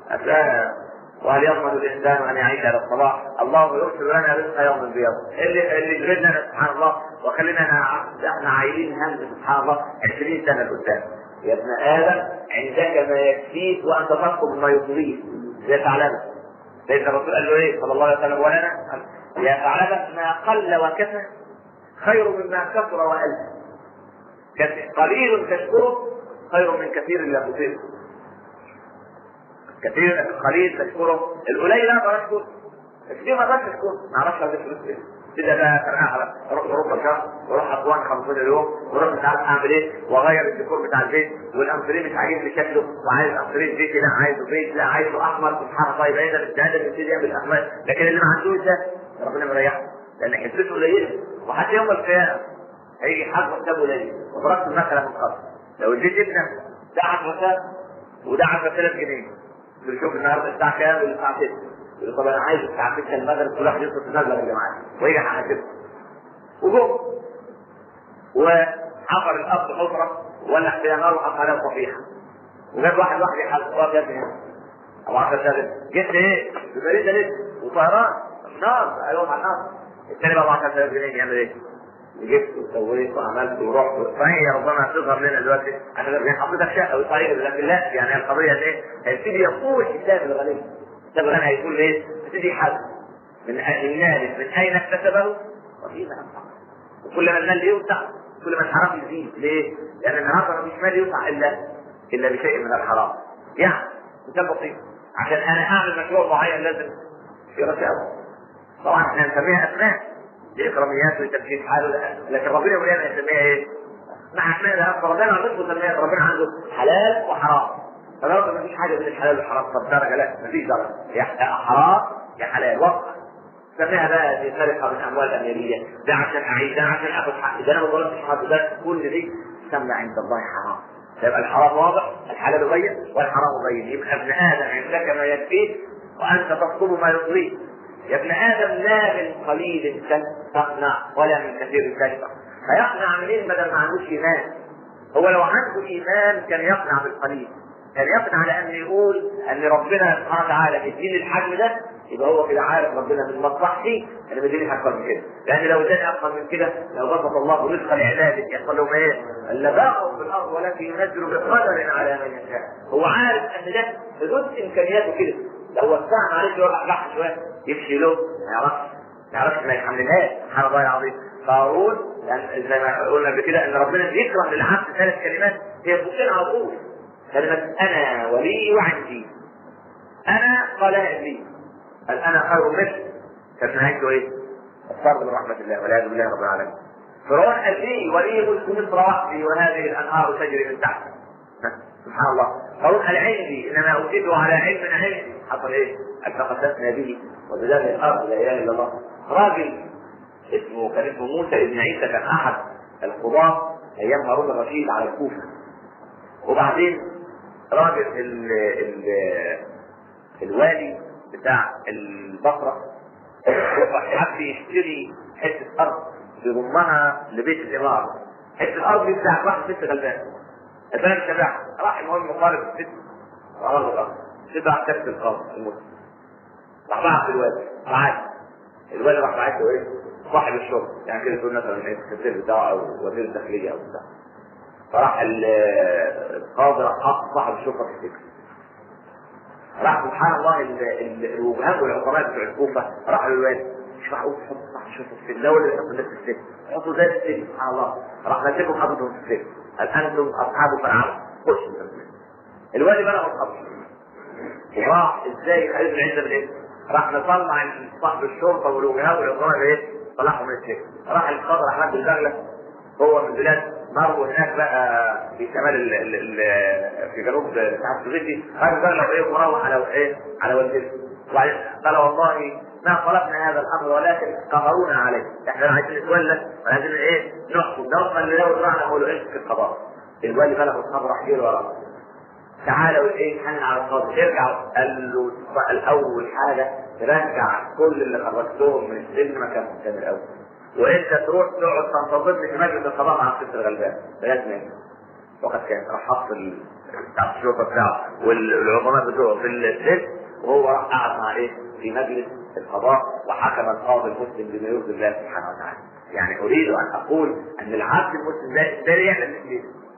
وهل يضمن الانسان ان يعيش على الصباح؟ الله يرسل لنا رزق يوم بيوم. اللي جبنا سبحان الله وخلينا احنا عايلين هم سبحان الله 20 سنه لقدام. يا ابن ادم عندك ما يكفيك وانت تطلب ما يطغيك زي ثعلبه. لأن الرسول قال له ايه صلى الله عليه وسلم ولنا يا ثعلبة ما قل وكفى خير مما كثر وألف. قليل تشكره خير من كثير لا تطيقه. كثير قليل تشكره، القليل لا تشكره، الكثير ما تشكره، ما اعرفش هذا الفلوس كده بقى فرقها اروح اوروبا شهر واروح اسوان 15 يوم واروح مش عارف اعمل ايه واغير الديكور بتاع البيت والانفرين مش عاجبني شكله وعايز انفرين بيتي لا عايزه بيت لا عايزه احمر سبحان الله يبقى ده بالدهب يبتدي يعمل احمر، لكن اللي ما عندوش ده ربنا مريحه لان حسيته قليله. وحتى يوم القيامه هيجي حد حسابه قليل وضربت المثل من قبل لو اديت ابنك ده 10 وده 10,000 جنيه بنشوف النهارده الساعه كام والساعه 6 يقول طب انا عايز الساعه 6 المغرب كل واحد يصرف المبلغ اللي معاه ويجي حاسبه وجم وحفر الارض حفره ولع فيها نار وحط عليها صفيحه وجاب واحد يحاسب يا ابني او 10,000 جبت ايه؟ ببريده لسه وطيران نار ايوه على النار الثاني بقى 10,000 جنيه يعمل ايه؟ جبت وسويت وعملت ورحت صحيح ربما تظهر لنا دلوقتي انا حطيتك شقه وصحيح لكن لا يعني القضيه ايه؟ هيبتدي يقول حساب الغني حساب الغني هيقول ايه؟ يبتدي يحاسب من المال من اين اكتسبه وفيما انفقه وكل ما المال يوسع كل ما الحرام يزيد ليه؟ لان النهارده مفيش مال يوسع الا بشيء من الحرام يعني مثال بسيط عشان انا اعمل مشروع معين لازم في رشاوى طبعا احنا نسميها اسماء دي اكراميات وتمشيط حاله لكن ربنا يقول لنا يسميها ايه؟ مع اسماء ده ربنا عنده مسميات ربنا عنده حلال وحرام فلو ما فيش حاجه بين الحلال والحرام طب درجه لا ما فيش درجه يا حرام يا حلال وقع سميها بقى دي سرقه من اموال اميريه ده عشان اعيد ده عشان اخذ حقي ده انا ما ظلمتش حد ده كل دي تسمى عند الله حرام يبقى الحرام واضح الحلال بين والحرام بين يبقى ابن ادم عندك ما يكفيك وانت تطلب ما يرضيك يا ابن ادم لا من قليل تقنع ولا من كثير تشفع فيقنع منين بدل ما عندوش ايمان هو لو عنده ايمان كان يقنع بالقليل كان يقنع على ان يقول ان ربنا سبحانه وتعالى يديني الحجم ده يبقى هو كده عارف ربنا من مصلحتي انا بديني اكثر من كده لان لو اداني اكثر من كده لو بسط الله رزقا لعباده يحصل لهم ايه؟ اللباقه في الارض ولكن ينزل بقدر على من يشاء هو عارف ان ده حدود امكانياته كده لو وسعنا عليه يروح بحث شويه يمشي له ما يعرفش ما يحملهاش سبحان الله العظيم قارون يعني زي ما قلنا قبل كده ان ربنا يكرم للعبد 3 كلمات هي بتقول على طول كلمه انا ولي وعندي انا قلائل لي قال انا خير منه كانت نهايته ايه؟ الطرد من رحمه الله والعياذ بالله رب العالمين فرعون قال لي ولي ملك مصر وحدي وهذه الانهار تجري من تحت سبحان الله قارون قال عندي انما اوتيته على علم عندي حصل ايه؟ التقسمنا به وبذلك الارض لا اله الا الله راجل كان اسمه موسى ابن عيسى كان احد القضاة ايام هارون الرشيد على الكوفة وبعدين راجل الوالي بتاع البصرة حب يشتري حتة ارض يضمها لبيت الامارة حتة الارض دي بتاعت واحد ست غلبان البلد تبعها راح المهم مقارب الست وعرض الارض ست راح تكتب القاضي المسلم راح بعت الوالي الوالي راح بعت له ايه؟ صاحب الشرطة يعني كده تقول مثلا ايه السفير بتاعه او وزير الداخلية او بتاع فراح القاضي راح حط صاحب الشرطة في السجن راح سبحان الله الوجهاء والعقباء بتوع الكوفة راحوا للوالي مش معقول تحط صاحب الشرطة في السجن ده ولا يحط الناس في السجن يحطوا زي السجن سبحان الله راح مسكهم حطهم في السجن قال انتم اصحاب فرعون خشوا الوالي بلغ الخبر وراح ازاي خليل العزة بالايه؟ راح نطلع صاحب الشرطة والوجهاء والعقباء بايه؟ طلعهم من السجن راح القاضي راح نادي البغلة هو من بلاد مرو هناك بقى في شمال في جنوب الاتحاد السوفيتي قال البغلة ايه ومروح على ايه؟ على والدته وبعدين قال والله ما طلبنا هذا الامر ولكن قهرونا عليه احنا عايزين نتولى وعايزين ايه؟ نحكم ده اللي لو طلعنا نقول ايه في القضاء الوالي بلغ الخبر راح جه وراه تعالوا ايه حنن على القاضي ارجعوا قال له الاول حاجه ترجع كل اللي خرجتهم من السجن مكانهم كان الاول وانت تروح تقعد تنتظرني في مجلس القضاء مع الست الغلبان لازم انت وقت كان راح حط بتاع الشرطه بتاعه والعظماء بتوعه في السجن وهو راح قعد مع ايه في مجلس القضاء وحكم القاضي المسلم بما يرضي الله سبحانه وتعالى يعني اريد ان اقول ان العبد المسلم ده يعمل مثل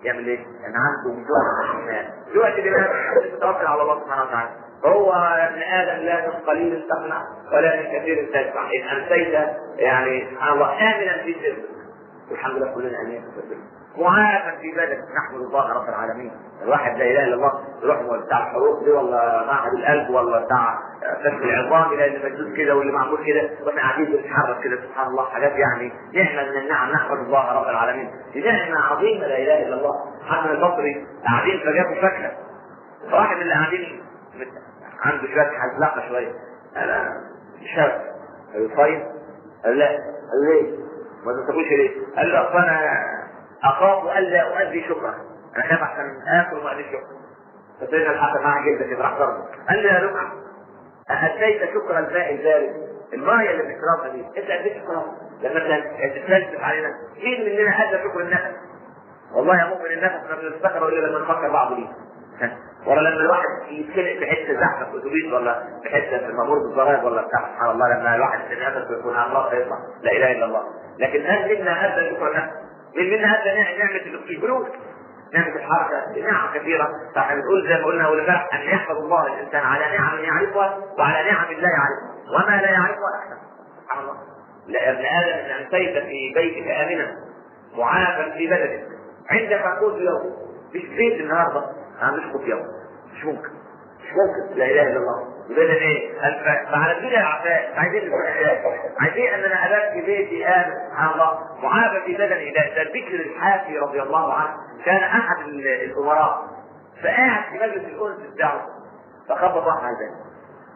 يعمل ايه؟ لان عنده جوع دماغ يتوكل على الله سبحانه وتعالى. فهو يا ابن ادم لا من قليل تقنع ولا من كثير تشبع. ان امسيت يعني سبحان الله امنا في سرك، والحمد لله كلنا امين في سرك، معافى في بدنك، نحمد الله رب العالمين. الواحد لا اله الا الله يروح بتاع الحروق دي ولا معهد القلب ولا بتاع كشف العظام الى اللي مجدود كده واللي معمول كده واحنا قاعدين بنتحرك كده سبحان الله، حاجات يعني نعمه من النعم، نحمد الله رب العالمين. دي نعمه عظيمه لا اله الا الله. حسن البصري قاعدين فجابوا فاكهه، فواحد من اللي قاعدين عنده شويه حزلقه شويه، انا شاب طيب قال لا، قال ليه؟ ما تسويش ليه؟ قال له اصل انا اخاف الا اؤدي شكرا، انا خايف احسن اكل وما ادي شكرا. فسيدنا الحسن معاه جلده كده راح ضربه، قال له يا لقعه أأديت شكر الماء البارد؟ الماء اللي بنشربها دي انت اديت شكرها؟ لما تتفلسف علينا مين مننا ادى شكر النفس؟ والله يا مؤمن النفس ما بنفتكره الا لما نفكر بعض ليه. ولا لما الواحد يتخلق في حته زحمه في اتوبيس ولا في حته في المامور بالضرائب ولا بتاع، سبحان الله لما الواحد يتنفس ويكون على الله يطلع لا اله الا الله. لكن هل منا ادى شكر النفس؟ مين منا ادى نعمه الفلوس؟ نعمة الحركة نعم كثيرة. فاحنا بنقول زي ما قلنا ولذلك أن يحفظ الله الإنسان على نعم يعرفها وعلى نعم لا يعرفها وما لا يعرفها أكثر. سبحان الله. لا ابن آدم أن أمسيت في بيتك آمنا معافى في بدنك عندك قوت يوم، مش بيت النهارده ما عندوش قوت يوم، مش ممكن لا إله إلا الله. بدل إيه؟ فعلى الدنيا العفاء عايزين عايزين أننا أبات في بيتي آمن سبحان الله معافى في بدني. ده البكر الحافي رضي الله عنه كان احد الامراء فقاعد في مجلس الانس بتاعه فخبط واحد على الباب،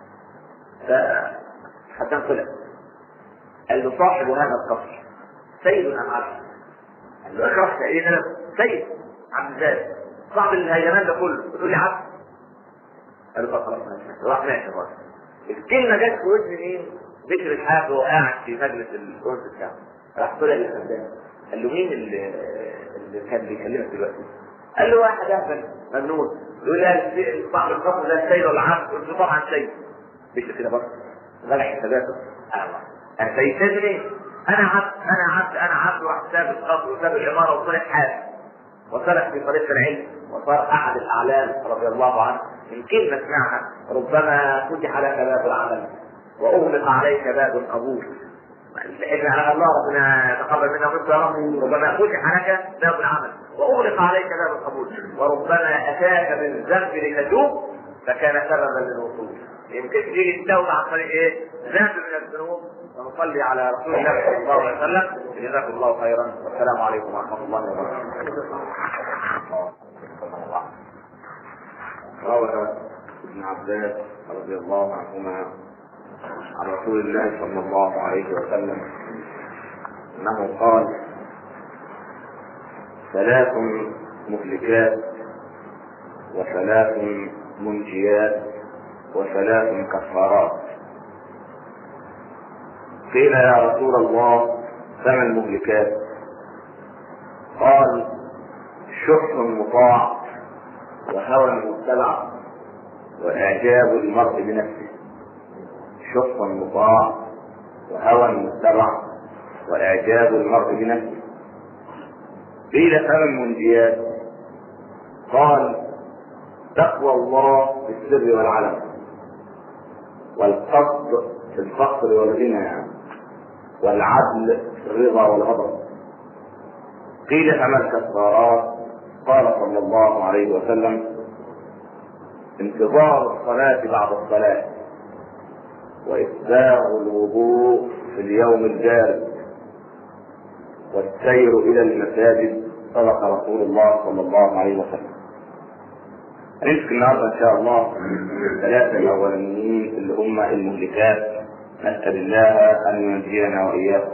فحسن طلع قال له صاحب هذا القصر سيد ام عبد؟ قال له اكرهت ايه؟ انا سيد عبد الزاد صاحب الهيلمان ده كله بتقول لي عبد؟ قال له خلاص ماشي. راح ماشي خلاص. الكلمه جت في ودن مين؟ بكر الحافي وهو قاعد في مجلس الانس بتاعه. راح طلع للخدام قال له مين اللي كان بيكلمك دلوقتي؟ قال له واحد اهبل مجنون يقول لي صاحب القصر ده السيد ولا عبد؟ قلت له طبعا سيد. مش كده برضه غلع حساباته. الله انا سيدني انا عبد واحد ساب القصر وساب العماره وطلع حاج وسلك في طريق العلم وصار احد الاعلام رضي الله عنه. من كلمه سمعها ربما فتح لك باب العمل واغلق عليك باب القبول. إن على الله ربنا تقبل منا ومنك يا رب. ربما فتح لك باب العمل واغلق عليك باب القبول وربما اتاك بالذنب لتتوب فكان سببا للوصول. يمكن تيجي التوبه عن طريق ايه؟ ذنب من الذنوب. ونصلي على رسول الله صلى الله عليه وسلم. جزاكم الله خيرا والسلام عليكم ورحمه الله وبركاته. روى ابن عباس رضي الله عنهما عن رسول الله صلى الله عليه وسلم انه قال: ثلاث مهلكات وثلاث منجيات وثلاث كفارات. قيل يا رسول الله فما المهلكات؟ قال: شح مطاع وهوى متبع واعجاب المرء بنفسه. شح مطاع وهوى متبع واعجاب المرء بنفسه. قيل فما المنجيات؟ قال: تقوى الله في السر والعلن والقصد في الفقر والغنى والعدل في الرضا والغضب. قيل فما الكفارات؟ قال صلى الله عليه وسلم: انتظار الصلاة بعد الصلاة وإسباغ الوضوء في اليوم البارد والسير إلى المساجد. صدق رسول الله صلى الله عليه وسلم. هنمسك النهارده إن شاء الله الثلاثة الأولانيين اللي هم المهلكات. نسأل الله أن ينجينا وإياكم.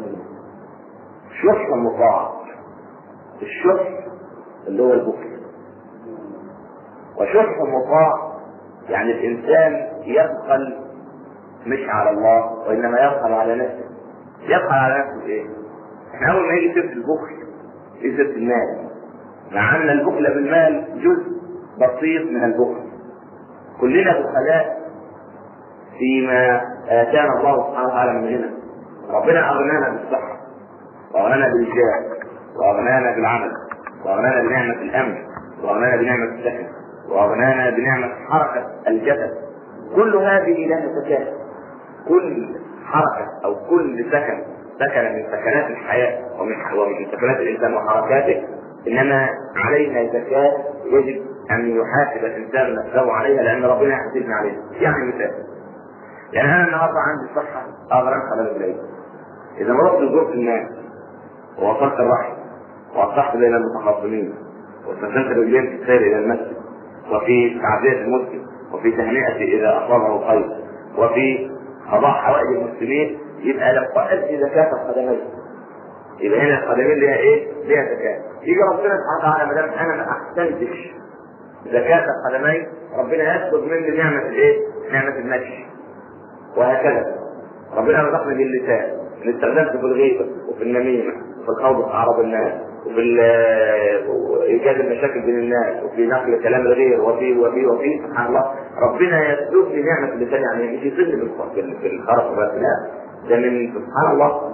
شح مطاع، الشح اللي هو البخل، وشح مطاع يعني الإنسان يبخل مش على الله وإنما يبخل على نفسه. يبخل على نفسه إيه؟ إحنا أول ما يجي سيرة البخل في سيرة المال، مع أن البخل بالمال جزء بسيط من البخل. كلنا بخلاء فيما آتانا الله سبحانه وتعالى من غنى. ربنا أغنانا بالصحة وأغنانا بالجاه وأغنانا بالعمل واغنانا بنعمه الامن، واغنانا بنعمه السكن، واغنانا بنعمه حركه الجسد. كل هذه لها زكاه. كل حركه او كل سكن من سكنات الحياه ومن سكنات الانسان وحركاته، انما علينا زكاه يجب ان يحاسب الانسان نفسه عليها، لان ربنا يحاسبنا عليها. يعني مثال، يعني انا النهارده عندي صحه اقدر امشي بالليل، اذا ما رحت زرت الناس ووصلت الرحم واصلحت بين المتخاصمين واستخدمت رجلين في السير الى المسجد وفي تعزيه المسلم وفي تهنئته اذا اصابه خير وفي قضاء حوائج المسلمين، يبقى لم تؤدي زكاه القدمين. يبقى هنا القدمين لها ايه؟ لها زكاه. يجي ربنا سبحانه وتعالى ما دام انا ما احسنتش زكاه القدمين، ربنا يسلب مني نعمه الايه؟ نعمه المشي. وهكذا ربنا رزقني باللسان اللي استخدمته في الغيبه وفي النميمه وفي الخوض في اعراض الناس وفي ايجاد المشاكل بين الناس وفي نقل كلام الغير وفي سبحان الله. ربنا يسلبني نعمه اللسان، يعني مش يسلم بالخرق بس، لا، ده من سبحان الله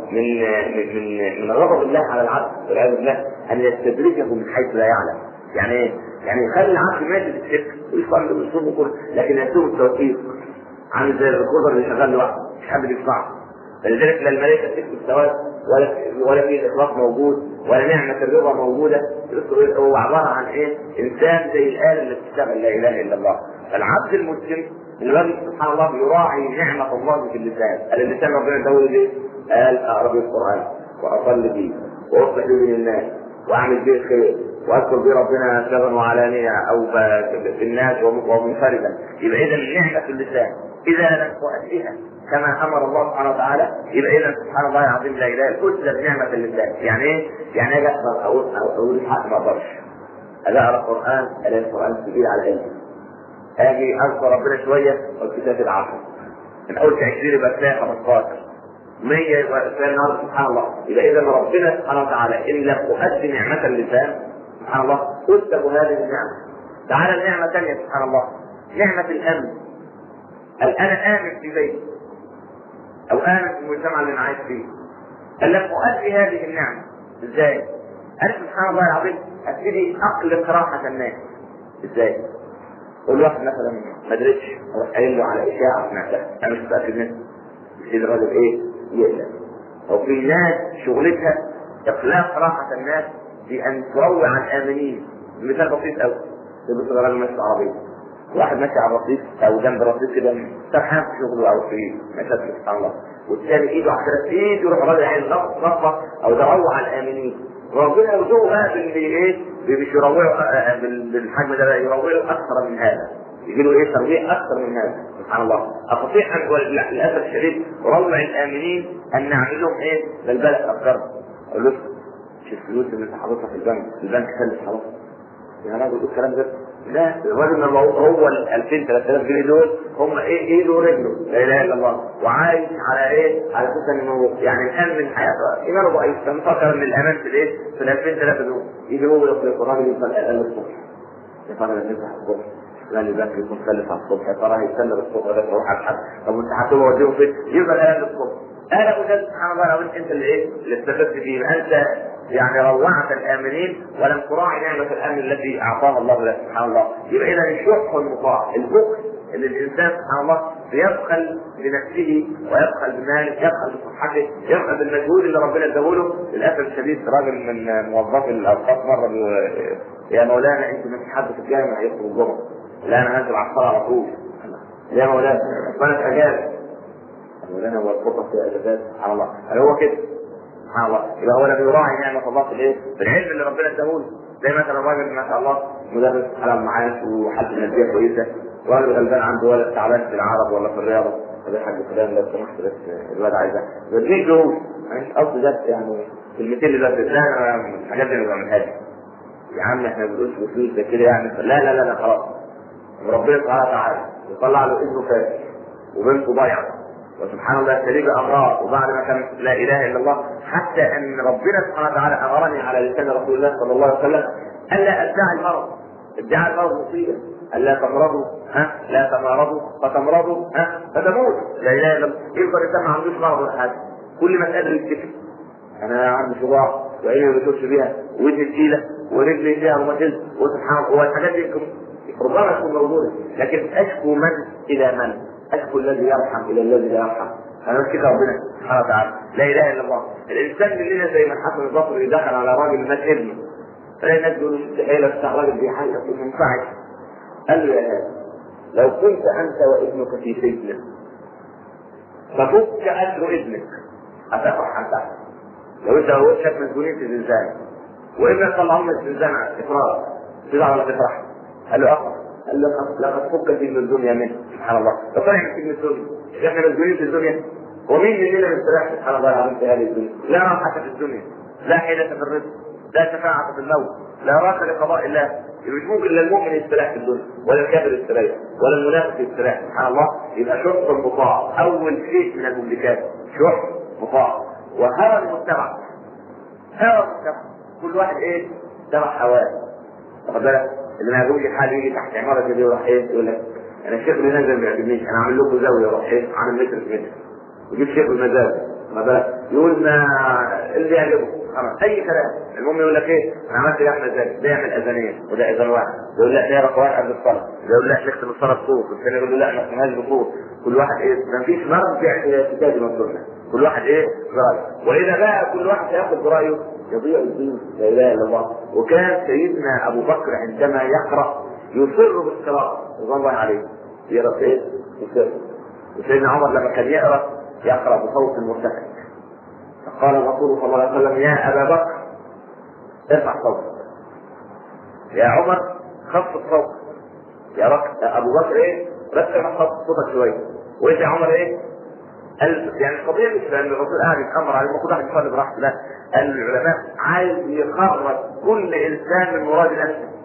من غضب الله على العبد والعياذ بالله ان يستدرجه من حيث لا يعلم. يعني ايه؟ يعني يخلي العبد ماشي في السكه ويصلي ويصوم كله، لكن يسلبه التوفيق. عامل زي الريكوردر اللي شغال لوحده مش حد بيسمعه. فلذلك لا الملائكه تكتب ثواب ولا في الاخلاص موجود ولا نعمه الرضا موجوده. هو عباره عن ايه؟ انسان زي الاله اللي بتشتغل لا اله الا الله. العبد المسلم الذي سبحان الله يراعي نعمه الله في اللسان. اللسان ربنا يدور ليه؟ قال اقرا به القران واصلي به واصلح به الناس واعمل به الخير واذكر به ربنا سرا وعلانيه او في الناس ومنفردا. يبقى اذا نعمه اللسان اذا لم تؤديها كما امر الله سبحانه وتعالى، يبقى اذا سبحان الله العظيم لا اله الا نعمه اللسان. يعني ايه؟ يعني اجي اقول الحق ما اقدرش، اجي اقرا القران الاقي القران ثقيل على قلبي، اجي اذكر ربنا شويه والكتاب العشر، من اول 20 يبقى تلاقي 15 100 يبقى تلاقي النهارده سبحان الله. يبقى اذا ربنا سبحانه وتعالى ان لم اؤدي نعمه اللسان سبحان الله اسلب هذه النعمه. تعالى النعمه ثانيه سبحان الله، نعمه الامن. انا امن في بيتي او امن في المجتمع اللي انا عايش فيه، ان لم اؤدي هذه النعمه ازاي؟ انا سبحان الله العظيم ابتدي اقلق راحه الناس. ازاي؟ كل واحد مثلا ما ادركش اروح قايل له على اشاعه سمعتها انا مش متاكد منها، يصير الراجل ايه؟ يقلق. او في ناس شغلتها اقلاق راحه الناس بان تروع عن الامنين. مثال بسيط قوي، يبقى راجل ماشي عربيه، واحد ماشي على الرصيف او جنب الرصيف كده سرحان في شغله او في مشاكل سبحان الله، والثاني ايده على كده ايده يروح الراجل عايز نقطه او تروع عن الامنين. ربنا يرزقه بقى باللي ايه؟ مش يروعه بالحجم ده، لا يروعه اكثر من هذا، يجي له ايه؟ ترويع اكثر من هذا سبحان الله. استطيع ان للاسف الشديد روع الامنين ان نعمل لهم ايه؟ بالبلد افكار. اقول له شوف الفلوس اللي انت حاططها في البنك خلص خلاص يا راجل تقول الكلام ده؟ لا، الراجل لما هو ال 2000 3000 جنيه دول هم ايه له رجله لا اله الا الله، وعايش على ايه؟ على اساس انه يعني الامن من حياته ايمانه ضعيف، فمفكر ان الامان في الايه؟ في ال 2000 3 دول. يجي هو يطلق الراجل يوصل الان الصبح، يا ترى لما يصحى الصبح لا البنك يكون خلص على الصبح، يا ترى هيستنى الصبح ولا يروح على الحد؟ طب وانت هتقوم وديه فين؟ يفضل الان الصبح. انا وجدت سبحان الله لو انت اللي ايه؟ اللي استفدت فيه، انت يعني روعت الامنين ولم تراعي نعمه الامن التي اعطاها الله لك سبحان الله. يبقى اذا الشح المطاع، البخل اللي الانسان سبحان الله بيبخل بنفسه ويبخل بماله، يبخل بصحته، يبخل بالمجهود اللي ربنا اداهوله. للاسف الشديد راجل من موظفي الاوقاف مره يا مولانا انت مش حد في الجامع يخرج الجمعه، لا انا هنزل على الصلاه على طول. يا مولانا انا في اجازه، مولانا هو الخطه في اجازات سبحان الله. هو كده سبحان الله. يبقى هو لم يراعي نعمه الله في الايه؟ في العلم اللي ربنا اداهوله. زي مثلا راجل ما شاء الله مدرس حلال معاش وحالته الماديه كويسه، راجل غلبان عنده ولد تعبان في العرب ولا في الرياضه، هذا حاج فلان لو سمحت بس الولد عايزها بديك جهود، مش قصدي ده يعني كلمتين اللي بس الحاجات دي ما بعملهاش يا عم، احنا ما بنقولش بفلوس ده كده يعني، لا خلاص. ربنا سبحانه وتعالى يطلع له ابنه فاسد وبنته ضايعه وسبحان الله تريد امراض، وبعد ما كان لا اله الا الله، حتى ان ربنا سبحانه وتعالى امرني على لسان رسول الله صلى الله عليه وسلم الا ادعي المرض. ادعاء المرض مصيبه، الا تمرضوا لا تمارضوا فتمرضوا فتموت. لا اله الا الله. يفضل الانسان ما عندوش مرض ولا حاجه، كل ما تقدر يتكفي. انا عندي صداع وعيني ما بتشوفش بيها، ودني تقيله، ورجلي فيها روماتيزم، وسبحان الله والحاجات دي ربما تكون موجوده، لكن اشكو من الى من؟ اشكو الذي يرحم الى الذي لا يرحم. انا مش كده ربنا سبحانه وتعالى، لا اله الا الله. الانسان مننا زي ما الحسن البصري دخل على راجل مات ابنه، فلاقي الناس بيقولوا مستحيل بتاع راجل بيحيط وما ينفعش. قال له يا هذا لو كنت انت وابنك في سجن ففك اجر ابنك هتفرح انت. لو انت وشك مسجونين في زنزانه وابنك طلعوا من الزنزانه على الافراد تزعل ولا تفرح؟ قال له اخر، قال له لقد فك سجن الدنيا منه. سبحان الله، لو كان احنا سجن الدنيا احنا مسجونين في الدنيا، ومين مننا مستريح سبحان الله العظيم في هذه الدنيا؟ لا راحه في الدنيا، لا حيله في الرزق، لا شفاعه في الموت، لا راحه لقضاء الله. مش ممكن لا المؤمن يستريح في الدنيا ولا الكافر يستريح ولا المنافق يستريح. سبحان الله. يبقى شح المطاع اول شيء من المملكات، شح مطاع. وهوى المجتمع، هوى المجتمع كل واحد ايه تبع هواه. واخد بالك؟ اللي ما يعجبوش الحال يجي تحت عماره كده يروح ايه يقول لك انا الشيخ اللي نازل ما يعجبنيش، انا اعمل لكم زاويه يروح ايه عامل متر في متر، ويجيب شيخ المزاج يقول ما اللي يعجبه خلاص اي كلام. المهم يقول لك ايه انا عملت يا احمد زاهد، ده يعمل اذانين وده اذان واحد، يقول لا ده قران قبل الصلاه، يقول لا نختم الصلاه بصوت، والثاني يقول له لا ما نختمهاش بصوت. كل واحد ايه ما فيش مرجع الى كتاب السنه، كل واحد ايه برايه. واذا بقى كل واحد ياخذ برايه يضيع الدين. لا اله الا الله. وكان سيدنا ابو بكر عندما يقرا يصر بالقراءه رضوان الله عليه، يقرا ايه يصر. وسيدنا عمر لما كان يقرا بصوت مرتفع قال الرسول صلى الله عليه وسلم يا ابا بكر ارفع صوتك، يا عمر خفض صوتك، يا ابو بكر ايه رفع صوتك شويه، وانت يا عمر ايه يعني القضيه مش لان الرسول قاعد يتامر عليه المفروض واحد يصلي براحته، لا العلماء عايز يخرج كل انسان من مراد نفسه.